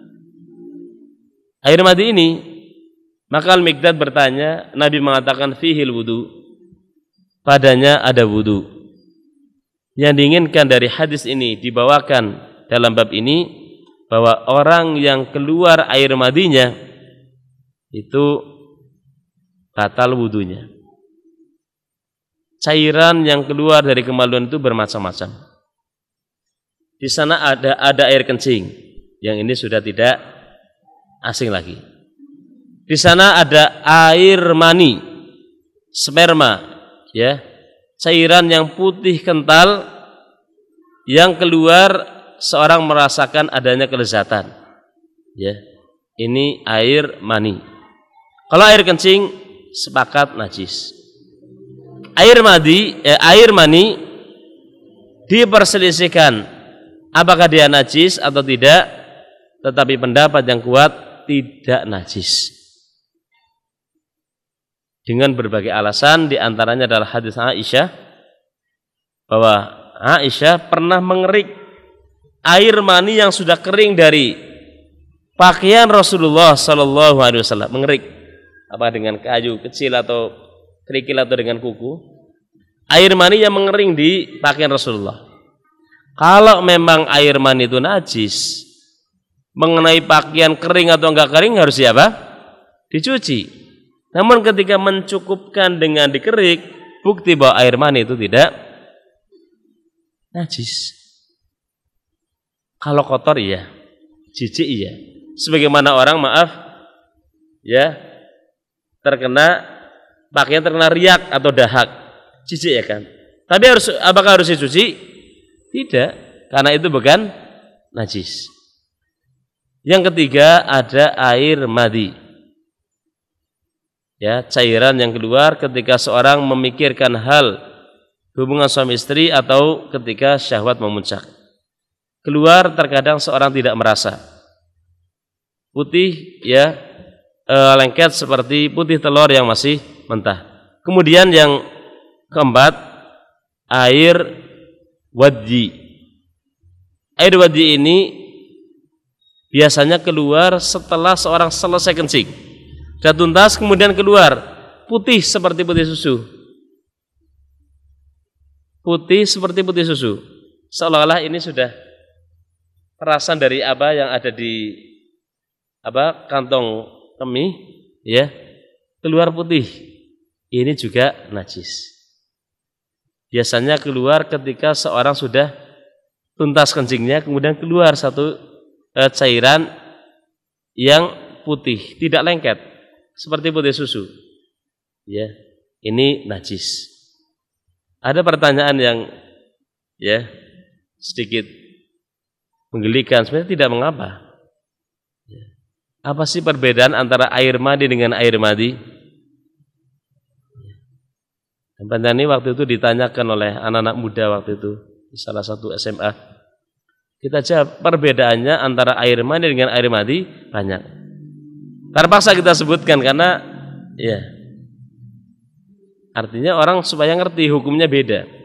air madi ini. Maka Al-Miqdad bertanya, Nabi mengatakan fihil wudu, padanya ada wudu. Yang diinginkan dari hadis ini dibawakan dalam bab ini bahwa orang yang keluar air madinya itu batal wudunya. Cairan yang keluar dari kemaluan itu bermacam-macam. Di sana ada ada air kencing, yang ini sudah tidak asing lagi. Di sana ada air mani, sperma, ya, cairan yang putih kental yang keluar seorang merasakan adanya kelezatan, ya, ini air mani. Kalau air kencing sepakat najis. Air madi, eh, air mani diperselisihkan apakah dia najis atau tidak, tetapi pendapat yang kuat tidak najis. Dengan berbagai alasan, diantaranya adalah hadis Aisyah bahwa Aisyah pernah mengerik air mani yang sudah kering dari pakaian Rasulullah Sallallahu Alaihi Wasallam, mengerik apa dengan kayu kecil atau kerikil atau dengan kuku, air mani yang mengering di pakaian Rasulullah. Kalau memang air mani itu najis, mengenai pakaian kering atau enggak kering harus siapa? Dicuci. Namun ketika mencukupkan dengan dikerik, bukti bahwa air mani itu tidak najis. Kalau kotor iya, jijik iya. Sebagaimana orang, maaf ya, terkena pakaian terkena riak atau dahak, jijik ya kan. Tapi harus, apakah harus dicuci? Tidak, karena itu bukan najis. Yang ketiga ada air madi, ya, cairan yang keluar ketika seorang memikirkan hal hubungan suami istri atau ketika syahwat memuncak. Keluar terkadang seorang tidak merasa. Putih, ya, e, lengket seperti putih telur yang masih mentah. Kemudian yang keempat, air wadji. Air wadji ini biasanya keluar setelah seorang selesai kencing. Sudah tuntas kemudian keluar putih seperti putih susu. Putih seperti putih susu. Seolah-olah ini sudah perasan dari apa yang ada di apa kantong kemih, ya, keluar putih. Ini juga najis. Biasanya keluar ketika seorang sudah tuntas kencingnya, kemudian keluar satu eh, cairan yang putih, tidak lengket, seperti putih susu. Ya, ini najis. Ada pertanyaan yang ya sedikit menggelikan, sebenarnya tidak mengapa. Apa sih perbedaan antara air madi dengan air madi? Pertanyaan ini waktu itu ditanyakan oleh anak-anak muda waktu itu di salah satu S M A. Kita jawab perbedaannya antara air madi dengan air madi banyak. Terpaksa kita sebutkan karena ya artinya orang supaya ngerti hukumnya beda.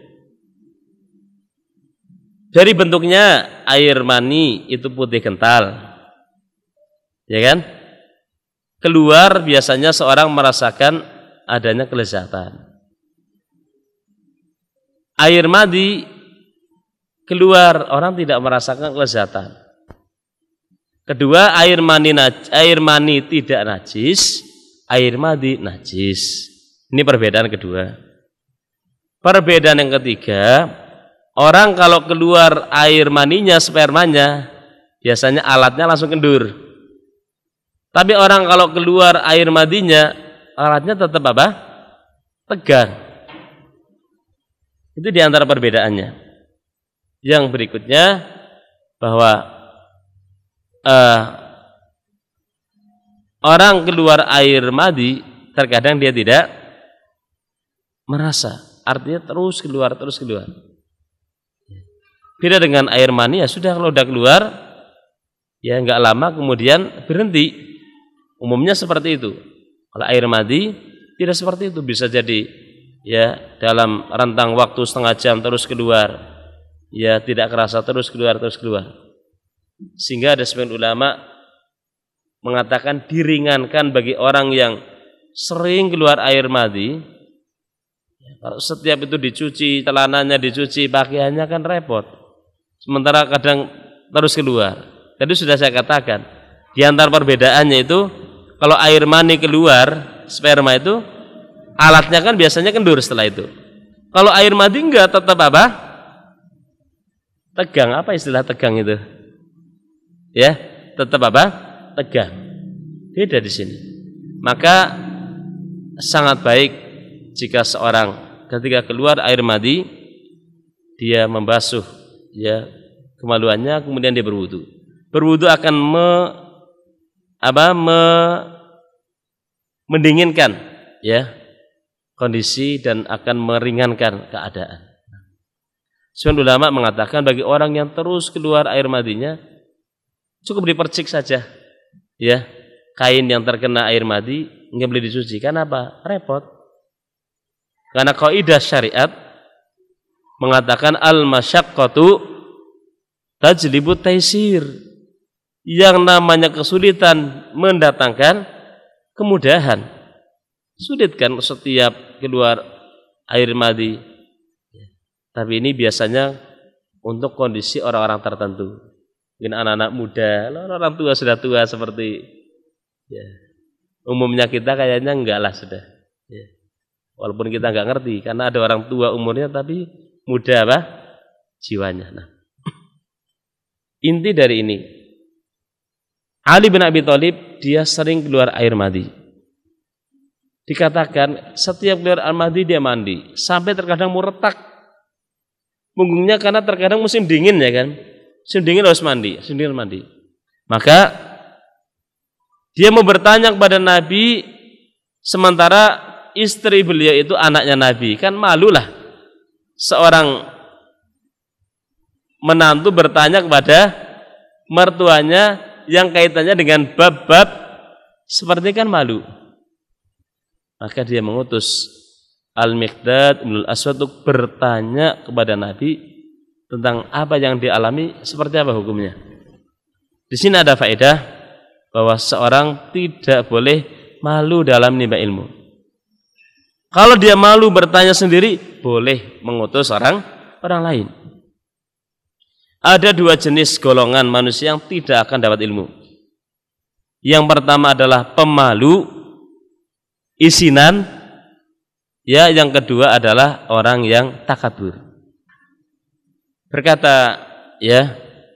Dari bentuknya air mani itu putih kental, ya kan? Keluar biasanya seorang merasakan adanya kelezatan. Air madi keluar orang tidak merasakan kelezatan. Kedua, air mani air mani tidak najis, air madi najis. Ini perbedaan kedua. Perbedaan yang ketiga, orang kalau keluar air maninya, spermanya, biasanya alatnya langsung kendur. Tapi orang kalau keluar air madinya, alatnya tetap apa? Tegang. Itu diantara perbedaannya. Yang berikutnya, bahwa uh, orang keluar air madi, terkadang dia tidak merasa artinya terus keluar, terus keluar. Beda dengan air mani, ya sudah kalau udah keluar, ya nggak lama kemudian berhenti. Umumnya seperti itu. Kalau air mani tidak seperti itu, bisa jadi ya dalam rentang waktu setengah jam terus keluar, ya tidak kerasa terus keluar, terus keluar. Sehingga ada sebagian ulama mengatakan diringankan bagi orang yang sering keluar air mani. Kalau setiap itu dicuci, celananya dicuci, pakaiannya kan repot. Sementara kadang terus keluar. Tadi sudah saya katakan, di antara perbedaannya itu, kalau air mani keluar, sperma itu, alatnya kan biasanya kendur setelah itu. Kalau air mani enggak, tetap apa? Tegang. Apa istilah tegang itu? Ya, tetap apa? Tegang. Beda di sini. Maka sangat baik jika seorang ketika keluar air mani dia membasuh ya kemaluannya, kemudian dia berwudu. Berwudu akan me, apa, me, mendinginkan ya kondisi dan akan meringankan keadaan. Sebagian ulama mengatakan bagi orang yang terus keluar air madinya cukup dipercik saja ya kain yang terkena air madi, nggak boleh dicuci. Kenapa? Repot. Karena kaidah syariat mengatakan al-masyaqqatu tajlibut taisir. Yang namanya kesulitan mendatangkan kemudahan. Sulit kan setiap keluar air madi. Tapi ini biasanya untuk kondisi orang-orang tertentu. Mungkin anak-anak muda, orang tua sudah tua seperti ya. Umumnya kita kayaknya enggak lah sudah. Ya. Walaupun kita enggak ngerti, karena ada orang tua umurnya tapi muda apa? Jiwanya. Nah, inti dari ini, Ali bin Abi Thalib dia sering keluar air madi. Dikatakan setiap keluar air madi dia mandi, sampai terkadang mau retak punggungnya karena terkadang musim dingin ya kan. Musim dingin harus mandi, musim dingin mandi. Maka dia mau bertanya kepada Nabi sementara istri beliau itu anaknya Nabi. Kan malulah seorang menantu bertanya kepada mertuanya yang kaitannya dengan bab-bab seperti kan malu. Maka dia mengutus Al-Miqdad bin Al-Aswad untuk bertanya kepada Nabi tentang apa yang dialami, seperti apa hukumnya. Di sini ada faedah bahwa seorang tidak boleh malu dalam menimba ilmu. Kalau dia malu bertanya sendiri, boleh mengutus orang orang lain. Ada dua jenis golongan manusia yang tidak akan dapat ilmu. Yang pertama adalah pemalu, isinan. Ya, yang kedua adalah orang yang takabur. Berkata ya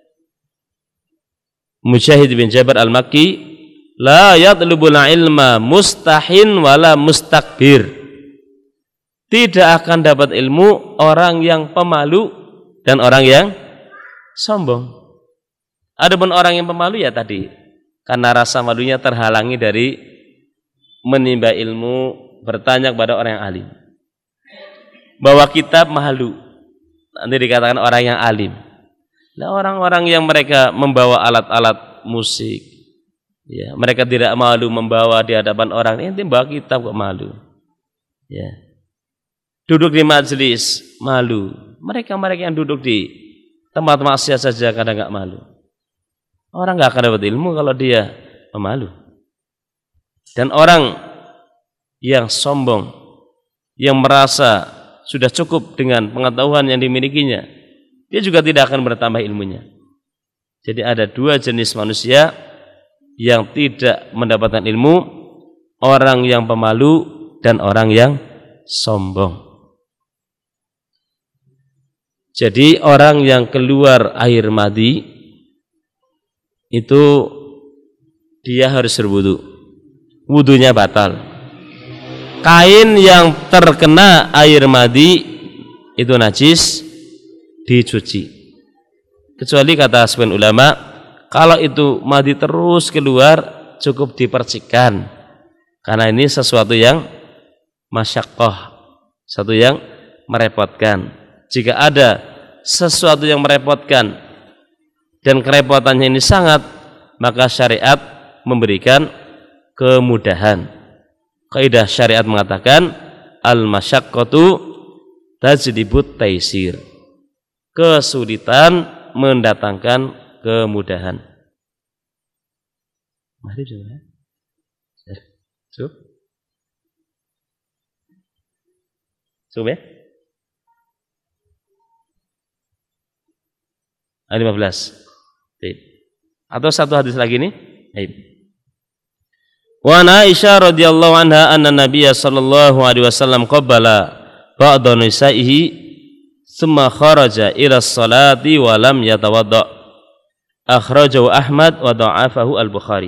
Mujahid bin Jabir Al-Makki, la yatlubul ilma mustahin wala mustakbir. Tidak akan dapat ilmu orang yang pemalu dan orang yang sombong. Adapun orang yang pemalu ya tadi, karena rasa malunya terhalangi dari menimba ilmu, bertanya kepada orang yang alim. Bawa kitab malu, nanti dikatakan orang yang alim. Nah, orang-orang yang mereka membawa alat-alat musik, ya, mereka tidak malu membawa di hadapan orang. Ini bawa kitab kok malu. Ya. Duduk di majelis malu. Mereka-mereka yang duduk di tempat maksiat saja kadang enggak malu. Orang enggak akan dapat ilmu kalau dia pemalu. Dan orang yang sombong, yang merasa sudah cukup dengan pengetahuan yang dimilikinya, dia juga tidak akan bertambah ilmunya. Jadi ada dua jenis manusia yang tidak mendapatkan ilmu, orang yang pemalu dan orang yang sombong. Jadi orang yang keluar air madi itu dia harus berwudu. Wudunya batal. Kain yang terkena air madi itu najis, dicuci. Kecuali kata sebagian ulama, kalau itu madi terus keluar cukup dipercikkan. Karena ini sesuatu yang masyaqqah, satu yang merepotkan. Jika ada sesuatu yang merepotkan dan kerepotannya ini sangat, maka syariat memberikan kemudahan. Kaidah syariat mengatakan al-masyaqqatu tajlibut taisir. Kesulitan mendatangkan kemudahan. Mari coba. Cukup. Cukup ya? lima belas. Atau satu hadis lagi nih. Baik. Wa Aisyah radhiyallahu anha anna Nabiyya sallallahu alaihi wasallam qabbala ba'da nisaihi thumma kharaja ila as-salati wa lam yatawadda. Akhrajahu Ahmad wa dha'afahu Al-Bukhari.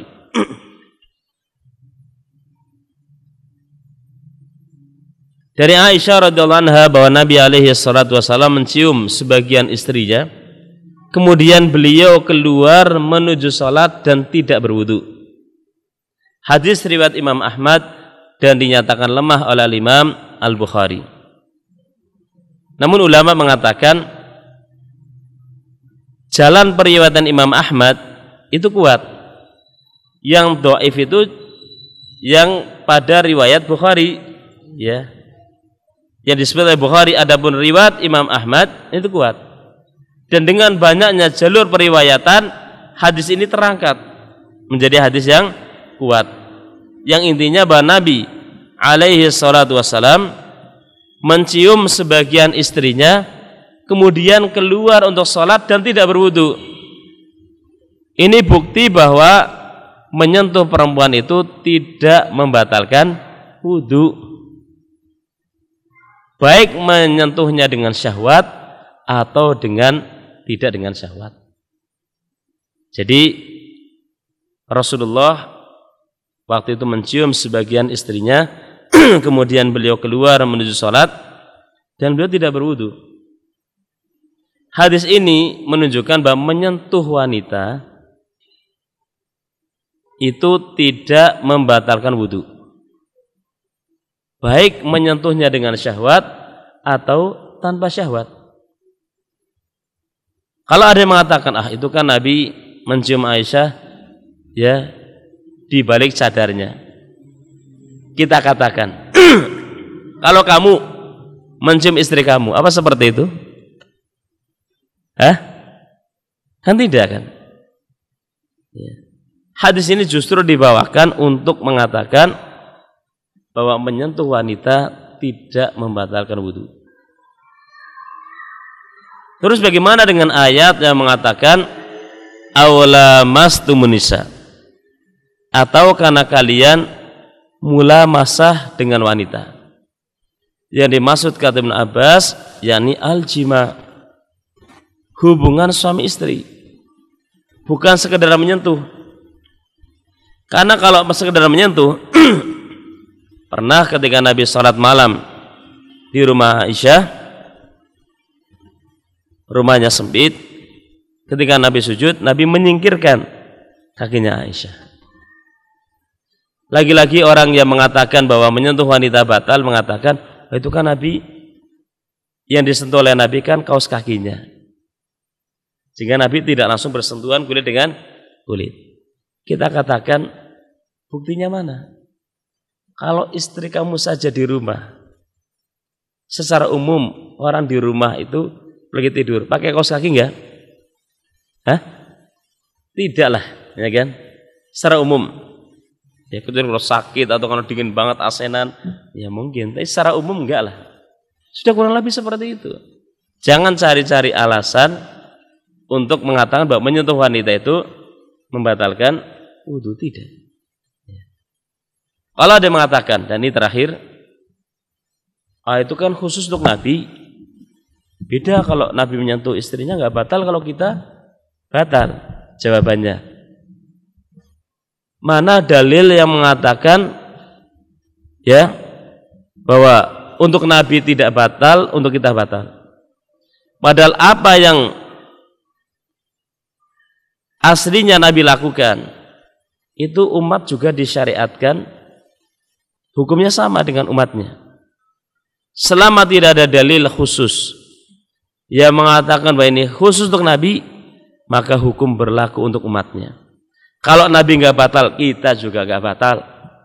Dari Aisyah radhiyallahu anha bahwa Nabi alaihi salatu wasallam mencium sebagian istrinya, kemudian beliau keluar menuju salat dan tidak berwudu. Hadis riwayat Imam Ahmad dan dinyatakan lemah oleh Imam Al-Bukhari. Namun ulama mengatakan jalan periwayatan Imam Ahmad itu kuat. Yang dhaif itu yang pada riwayat Bukhari, ya. Yang disebut oleh Bukhari, adapun riwayat Imam Ahmad itu kuat. Dan dengan banyaknya jalur periwayatan, hadis ini terangkat menjadi hadis yang kuat. Yang intinya bahwa Nabi alaihi salatu wassalam mencium sebagian istrinya, kemudian keluar untuk sholat dan tidak berwudu. Ini bukti bahwa menyentuh perempuan itu tidak membatalkan wudu. Baik menyentuhnya dengan syahwat atau dengan tidak dengan syahwat. Jadi Rasulullah waktu itu mencium sebagian istrinya, kemudian beliau keluar menuju sholat dan beliau tidak berwudu. Hadis ini menunjukkan bahwa menyentuh wanita itu tidak membatalkan wudu. Baik menyentuhnya dengan syahwat atau tanpa syahwat. Kalau ada yang mengatakan, ah itu kan Nabi mencium Aisyah ya di balik cadarnya. Kita katakan, kalau kamu mencium istri kamu, apa seperti itu? Hah? Kan tidak kan? Ya. Hadis ini justru dibawakan untuk mengatakan bahwa menyentuh wanita tidak membatalkan wudu. Terus bagaimana dengan ayat yang mengatakan awla mastumun nisa, atau karena kalian mula masah dengan wanita? Yang dimaksud kata Ibnu Abbas yakni al-jima, hubungan suami istri, bukan sekedar menyentuh. Karena kalau sekedar menyentuh pernah ketika Nabi sholat malam di rumah Aisyah, rumahnya sempit, ketika Nabi sujud, Nabi menyingkirkan kakinya Aisyah. Lagi-lagi orang yang mengatakan bahwa menyentuh wanita batal mengatakan, oh, itu kan Nabi, yang disentuh oleh Nabi kan kaos kakinya, sehingga Nabi tidak langsung bersentuhan kulit dengan kulit. Kita katakan, buktinya mana? Kalau istri kamu saja di rumah, secara umum orang di rumah itu pergi tidur pakai kaos kaki enggak? Hah? Tidaklah, ya kan? Secara umum, ya kecuali kalau sakit atau kalau dingin banget asenan, ya mungkin. Tapi secara umum enggak lah. Sudah kurang lebih seperti itu. Jangan cari-cari alasan untuk mengatakan bahwa menyentuh wanita itu membatalkan wudu, tidak. Kalau ada yang mengatakan, dan ini terakhir, ah, itu kan khusus untuk Nabi. Beda kalau Nabi menyentuh istrinya, nggak batal, kalau kita batal. Jawabannya, mana dalil yang mengatakan ya bahwa untuk Nabi tidak batal, untuk kita batal? Padahal apa yang aslinya Nabi lakukan itu umat juga disyariatkan, hukumnya sama dengan umatnya. selama tidak ada dalil khusus yang mengatakan bahwa ini khusus untuk Nabi, maka hukum berlaku untuk umatnya. Kalau Nabi nggak batal, kita juga nggak batal.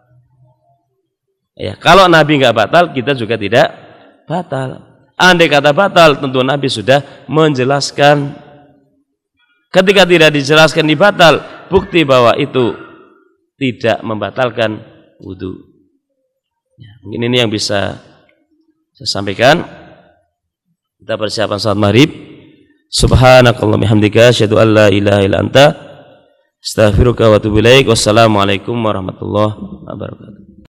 Ya, kalau Nabi nggak batal, kita juga tidak batal. Andai kata batal, tentu Nabi sudah menjelaskan. Ketika tidak dijelaskan di batal, bukti bahwa itu tidak membatalkan wudu. Ya, mungkin ini yang bisa saya sampaikan. Kita persiapan salat maghrib. Subhanakallahumma bihamdika asyhadu an la ilaha illa anta astaghfiruka wa atubu ilaik. Wassalamualaikum warahmatullahi wabarakatuh.